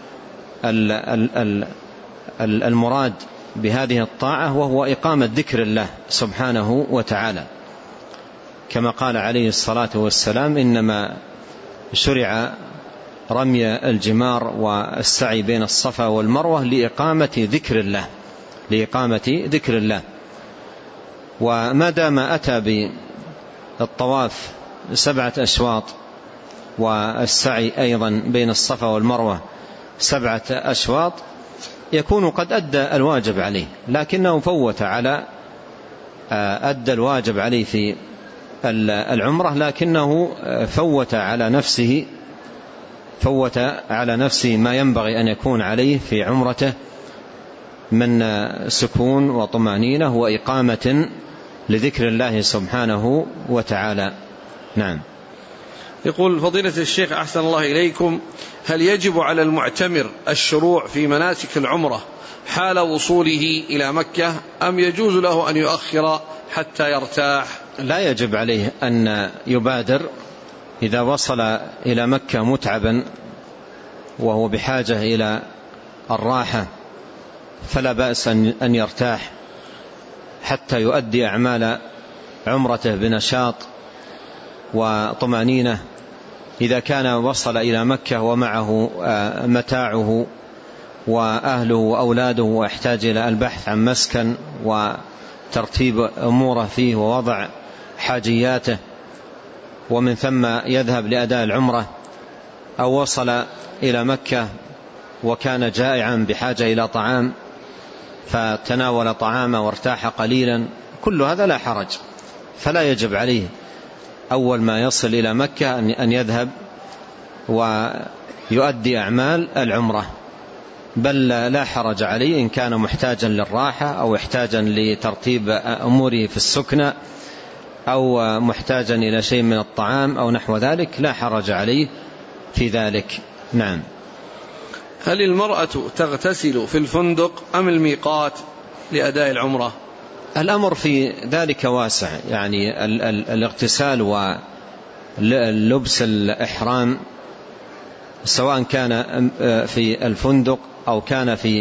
المراد بهذه الطاعة، وهو إقامة ذكر الله سبحانه وتعالى، كما قال عليه الصلاة والسلام: إنما شرع رمي الجمار والسعي بين الصفا والمروة لإقامة ذكر الله لإقامة ذكر الله. وما دام أتى بالطواف سبعة أشواط والسعي أيضا بين الصفا والمروة سبعة أشواط يكون قد أدى الواجب عليه، لكنه فوت على أدى الواجب عليه في العمرة، لكنه فوت على نفسه فوت على نفسه ما ينبغي أن يكون عليه في عمرته من سكون وطمأنينة وإقامة لذكر الله سبحانه وتعالى. نعم. يقول فضيلة الشيخ أحسن الله إليكم: هل يجب على المعتمر الشروع في مناسك العمرة حال وصوله إلى مكة، أم يجوز له أن يؤخر حتى يرتاح؟ لا يجب عليه أن يبادر إذا وصل إلى مكة متعبا وهو بحاجة إلى الراحة، فلا بأس أن يرتاح حتى يؤدي أعمال عمرته بنشاط وطمأنينة. إذا كان وصل إلى مكة ومعه متاعه وأهله وأولاده ويحتاج إلى البحث عن مسكن وترتيب أموره فيه ووضع حاجياته، ومن ثم يذهب لأداء العمرة، أو وصل إلى مكة وكان جائعا بحاجة إلى طعام فتناول طعامه وارتاح قليلا، كل هذا لا حرج، فلا يجب عليه أول ما يصل إلى مكة أن يذهب ويؤدي أعمال العمرة، بل لا حرج عليه إن كان محتاجا للراحة أو محتاجا لترتيب أموره في السكنة أو محتاجا إلى شيء من الطعام أو نحو ذلك، لا حرج عليه في ذلك. نعم. هل المرأة تغتسل في الفندق أم الميقات لأداء العمرة؟ الأمر في ذلك واسع، يعني الاغتسال ولبس الإحرام سواء كان في الفندق أو كان في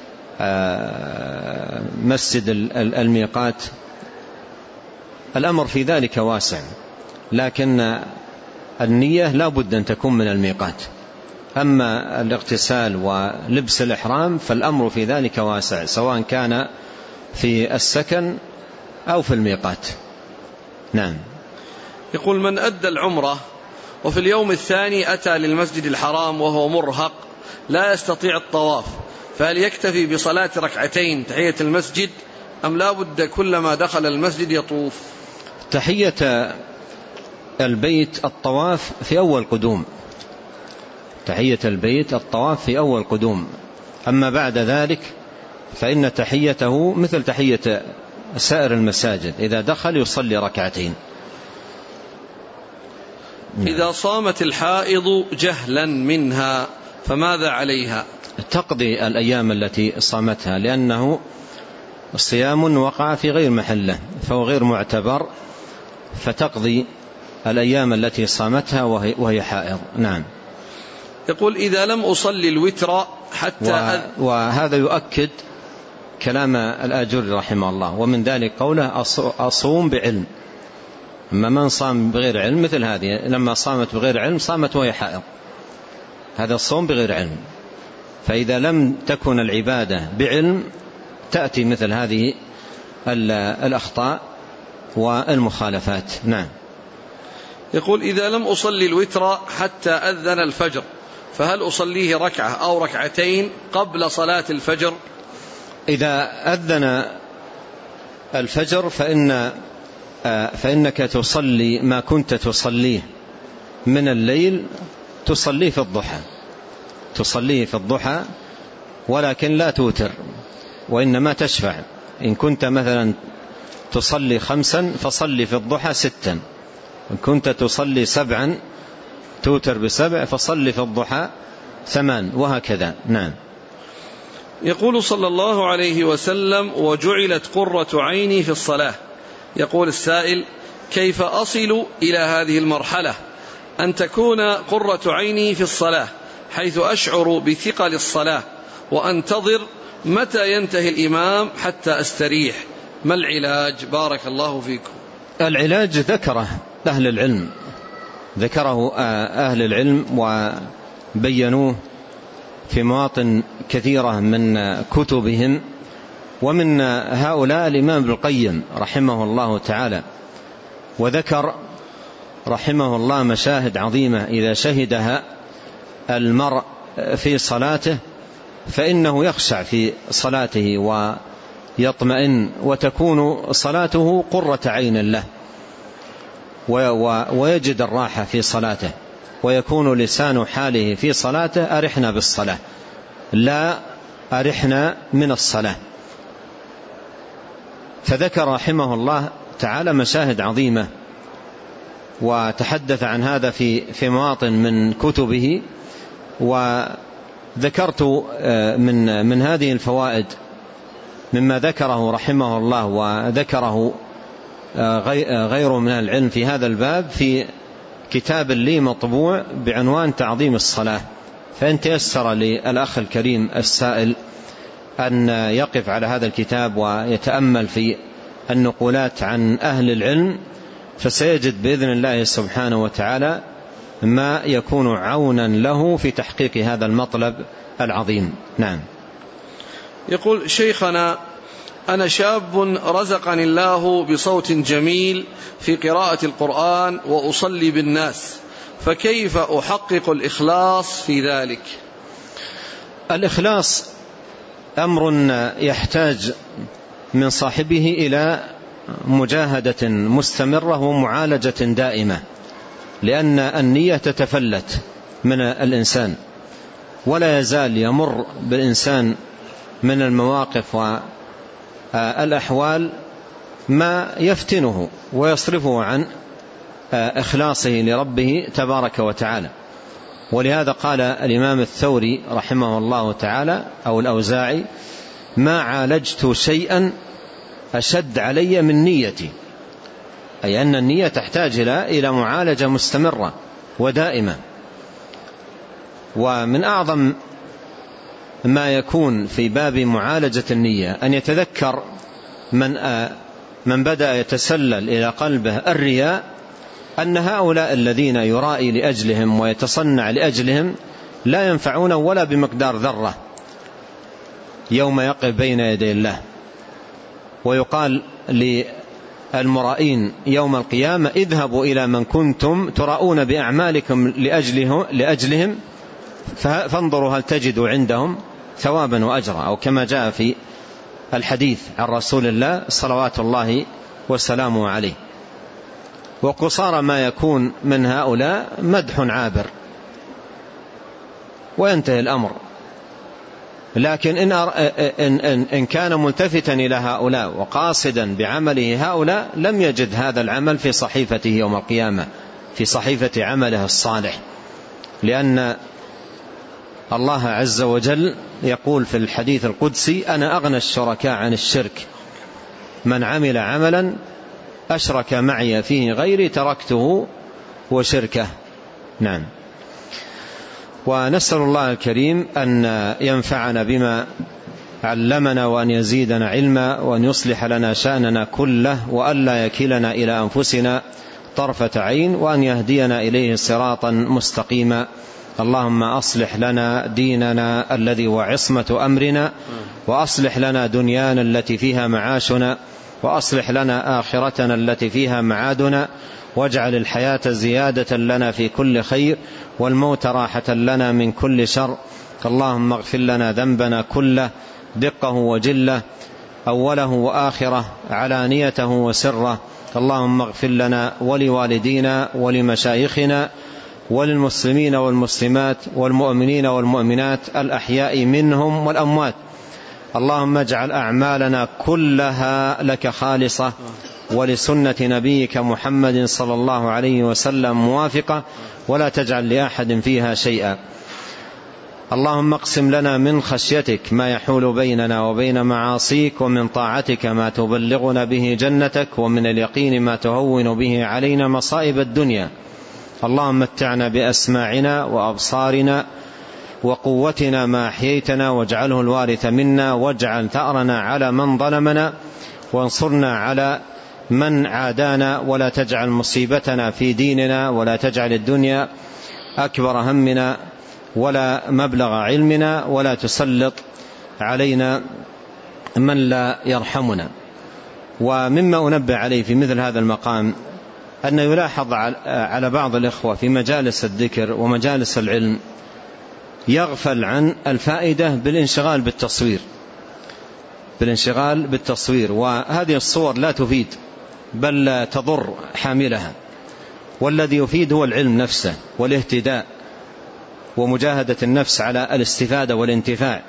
مسجد الميقات، الأمر في ذلك واسع، لكن النية لا بد أن تكون من الميقات. أما الاغتسال ولبس الإحرام فالأمر في ذلك واسع، سواء كان في السكن أو في الميقات. نعم. يقول: من أدى العمرة وفي اليوم الثاني أتى للمسجد الحرام وهو مرهق لا يستطيع الطواف، فهل يكتفي بصلاة ركعتين تحية المسجد، أم لا بد كلما دخل المسجد يطوف؟ تحية البيت الطواف في أول قدوم، تحية البيت الطواف في أول قدوم، أما بعد ذلك فإن تحيته مثل تحية سائر المساجد، إذا دخل يصلي ركعتين. إذا صامت الحائض جهلا منها فماذا عليها؟ تقضي الأيام التي صامتها، لأنه صيام وقع في غير محله فهو غير معتبر، فتقضي الأيام التي صامتها وهي, وهي حائض. نعم. يقول: إذا لم أصلي الوتر حتى و... وهذا يؤكد كلام الآجري رحمه الله، ومن ذلك قوله: أصوم بعلم. أما من صام بغير علم مثل هذه، لما صامت بغير علم صامت وهي حائض، هذا الصوم بغير علم. فإذا لم تكن العبادة بعلم تأتي مثل هذه الأخطاء والمخالفات. نعم. يقول: إذا لم أصلي الوتر حتى أذن الفجر فهل أصليه ركعة أو ركعتين قبل صلاة الفجر؟ إذا أذن الفجر فإن فإنك تصلي ما كنت تصليه من الليل، تصليه في الضحى تصليه في الضحى ولكن لا توتر، وإنما تشفع. إن كنت مثلا تصلي خمسا فصلي في الضحى ستا، إن كنت تصلي سبعا توتر بسبع فصلي في الضحى ثمان، وهكذا. نعم. يقول صلى الله عليه وسلم: وجعلت قرة عيني في الصلاة. يقول السائل: كيف أصل إلى هذه المرحلة أن تكون قرة عيني في الصلاة حيث أشعر بثقل الصلاة وأنتظر متى ينتهي الإمام حتى أستريح؟ ما العلاج؟ بارك الله فيكم. العلاج ذكره أهل العلم، ذكره أهل العلم وبينوه في مواطن كثيرة من كتبهم، ومن هؤلاء الإمام ابن القيم رحمه الله تعالى، وذكر رحمه الله مشاهد عظيمة إذا شهدها المرء في صلاته فإنه يخشع في صلاته ويطمئن، وتكون صلاته قرة عين له، ويجد الراحة في صلاته، ويكون لسان حاله في صلاته: أرحنا بالصلاة، لا أرحنا من الصلاة. فذكر رحمه الله تعالى مشاهد عظيمة، وتحدث عن هذا في في مواطن من كتبه. وذكرت من من هذه الفوائد مما ذكره رحمه الله وذكره غيره من العلم في هذا الباب في كتاب لي مطبوع بعنوان تعظيم الصلاة. فإن تيسر للأخ الكريم السائل أن يقف على هذا الكتاب ويتأمل في النقولات عن أهل العلم فسيجد بإذن الله سبحانه وتعالى ما يكون عونا له في تحقيق هذا المطلب العظيم. نعم. يقول: شيخنا، أنا شاب رزقني الله بصوت جميل في قراءة القرآن وأصلي بالناس، فكيف أحقق الإخلاص في ذلك؟ الإخلاص أمر يحتاج من صاحبه إلى مجاهدة مستمرة ومعالجة دائمة، لأن النية تتفلت من الإنسان، ولا يزال يمر بالإنسان من المواقف والأحوال ما يفتنه ويصرفه عن إخلاصه لربه تبارك وتعالى. ولهذا قال الإمام الثوري رحمه الله تعالى أو الأوزاعي: ما عالجت شيئا أشد علي من نيتي، أي أن النية تحتاج إلى معالجة مستمرة ودائمة. ومن أعظم ما يكون في باب معالجة النية أن يتذكر من من بدأ يتسلل إلى قلبه الرياء أن هؤلاء الذين يرائي لأجلهم ويتصنع لأجلهم لا ينفعون ولا بمقدار ذرة يوم يقف بين يدي الله. ويقال للمرائين يوم القيامة: اذهبوا إلى من كنتم تراؤون بأعمالكم لأجلهم فانظروا هل تجدوا عندهم ثوابا وأجرا، أو كما جاء في الحديث عن رسول الله صلوات الله وسلامه عليه. وقصار ما يكون من هؤلاء مدح عابر وينتهي الأمر. لكن إن, إن, إن, إن كان ملتفتا إلى هؤلاء وقاصدا بعمله هؤلاء لم يجد هذا العمل في صحيفته يوم القيامة، في صحيفة عمله الصالح، لأن الله عز وجل يقول في الحديث القدسي: أنا أغنى الشركاء عن الشرك، من عمل عملا أشرك معي فيه غيري تركته وشركه. نعم. ونسأل الله الكريم أن ينفعنا بما علمنا، وأن يزيدنا علما، وأن يصلح لنا شأننا كله، وأن لا يكلنا إلى أنفسنا طرفة عين، وأن يهدينا إليه صراطا مستقيما. اللهم أصلح لنا ديننا الذي هو عصمة أمرنا، وأصلح لنا دنيانا التي فيها معاشنا، وأصلح لنا آخرتنا التي فيها معادنا، واجعل الحياة زيادة لنا في كل خير، والموت راحة لنا من كل شر. اللهم اغفر لنا ذنبنا كله دقه وجله، أوله وآخره، علانيته وسره. اللهم اغفر لنا ولوالدينا ولمشايخنا وللمسلمين والمسلمات والمؤمنين والمؤمنات الأحياء منهم والأموات. اللهم اجعل أعمالنا كلها لك خالصة ولسنة نبيك محمد صلى الله عليه وسلم موافقة، ولا تجعل لأحد فيها شيئا. اللهم اقسم لنا من خشيتك ما يحول بيننا وبين معاصيك، ومن طاعتك ما تبلغنا به جنتك، ومن اليقين ما تهون به علينا مصائب الدنيا. اللهم متعنا بأسماعنا وأبصارنا وقوتنا ما أحييتنا، واجعله الوارث منا، واجعل ثأرنا على من ظلمنا، وانصرنا على من عادانا، ولا تجعل مصيبتنا في ديننا، ولا تجعل الدنيا أكبر همنا ولا مبلغ علمنا، ولا تسلط علينا من لا يرحمنا. ومما أنبه عليه في مثل هذا المقام أن يلاحظ على بعض الإخوة في مجالس الذكر ومجالس العلم يغفل عن الفائدة بالانشغال بالتصوير بالانشغال بالتصوير وهذه الصور لا تفيد بل تضر حاملها، والذي يفيد هو العلم نفسه والاهتداء ومجاهدة النفس على الاستفادة والانتفاع،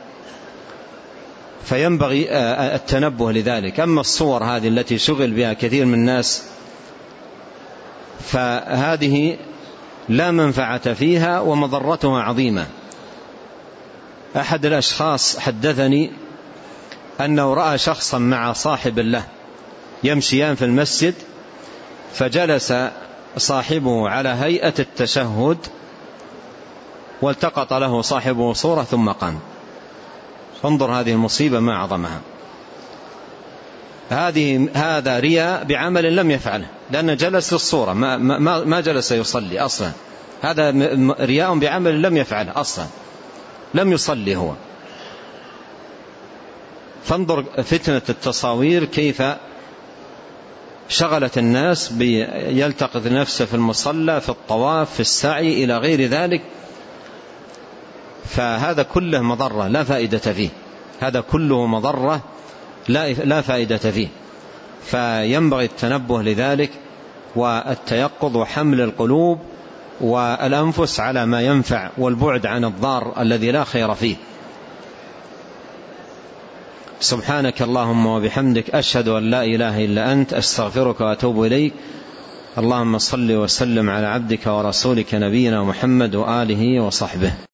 فينبغي التنبه لذلك. أما الصور هذه التي شغل بها كثير من الناس فهذه لا منفعة فيها ومضرتها عظيمة. أحد الأشخاص حدثني أنه رأى شخصا مع صاحب له يمشيان في المسجد، فجلس صاحبه على هيئة التشهد والتقط له صاحبه صورة ثم قام. انظر هذه المصيبة ما أعظمها. هذه هذا رياء بعمل لم يفعله، لأن جلس للصورة ما, ما, ما جلس يصلي أصلا. هذا رياء بعمل لم يفعله أصلا، لم يصلي هو. فانظر فتنة التصاوير كيف شغلت الناس بيلتقط نفسه في المصلى، في الطواف، في السعي إلى غير ذلك. فهذا كله مضرة لا فائدة فيه، هذا كله مضرة لا لا فائدة فيه. فينبغي التنبه لذلك والتيقظ وحمل القلوب والأنفس على ما ينفع والبعد عن الضار الذي لا خير فيه. سبحانك اللهم وبحمدك، أشهد أن لا إله إلا أنت، أستغفرك وأتوب إليك. اللهم صل وسلم على عبدك ورسولك نبينا محمد وآله وصحبه.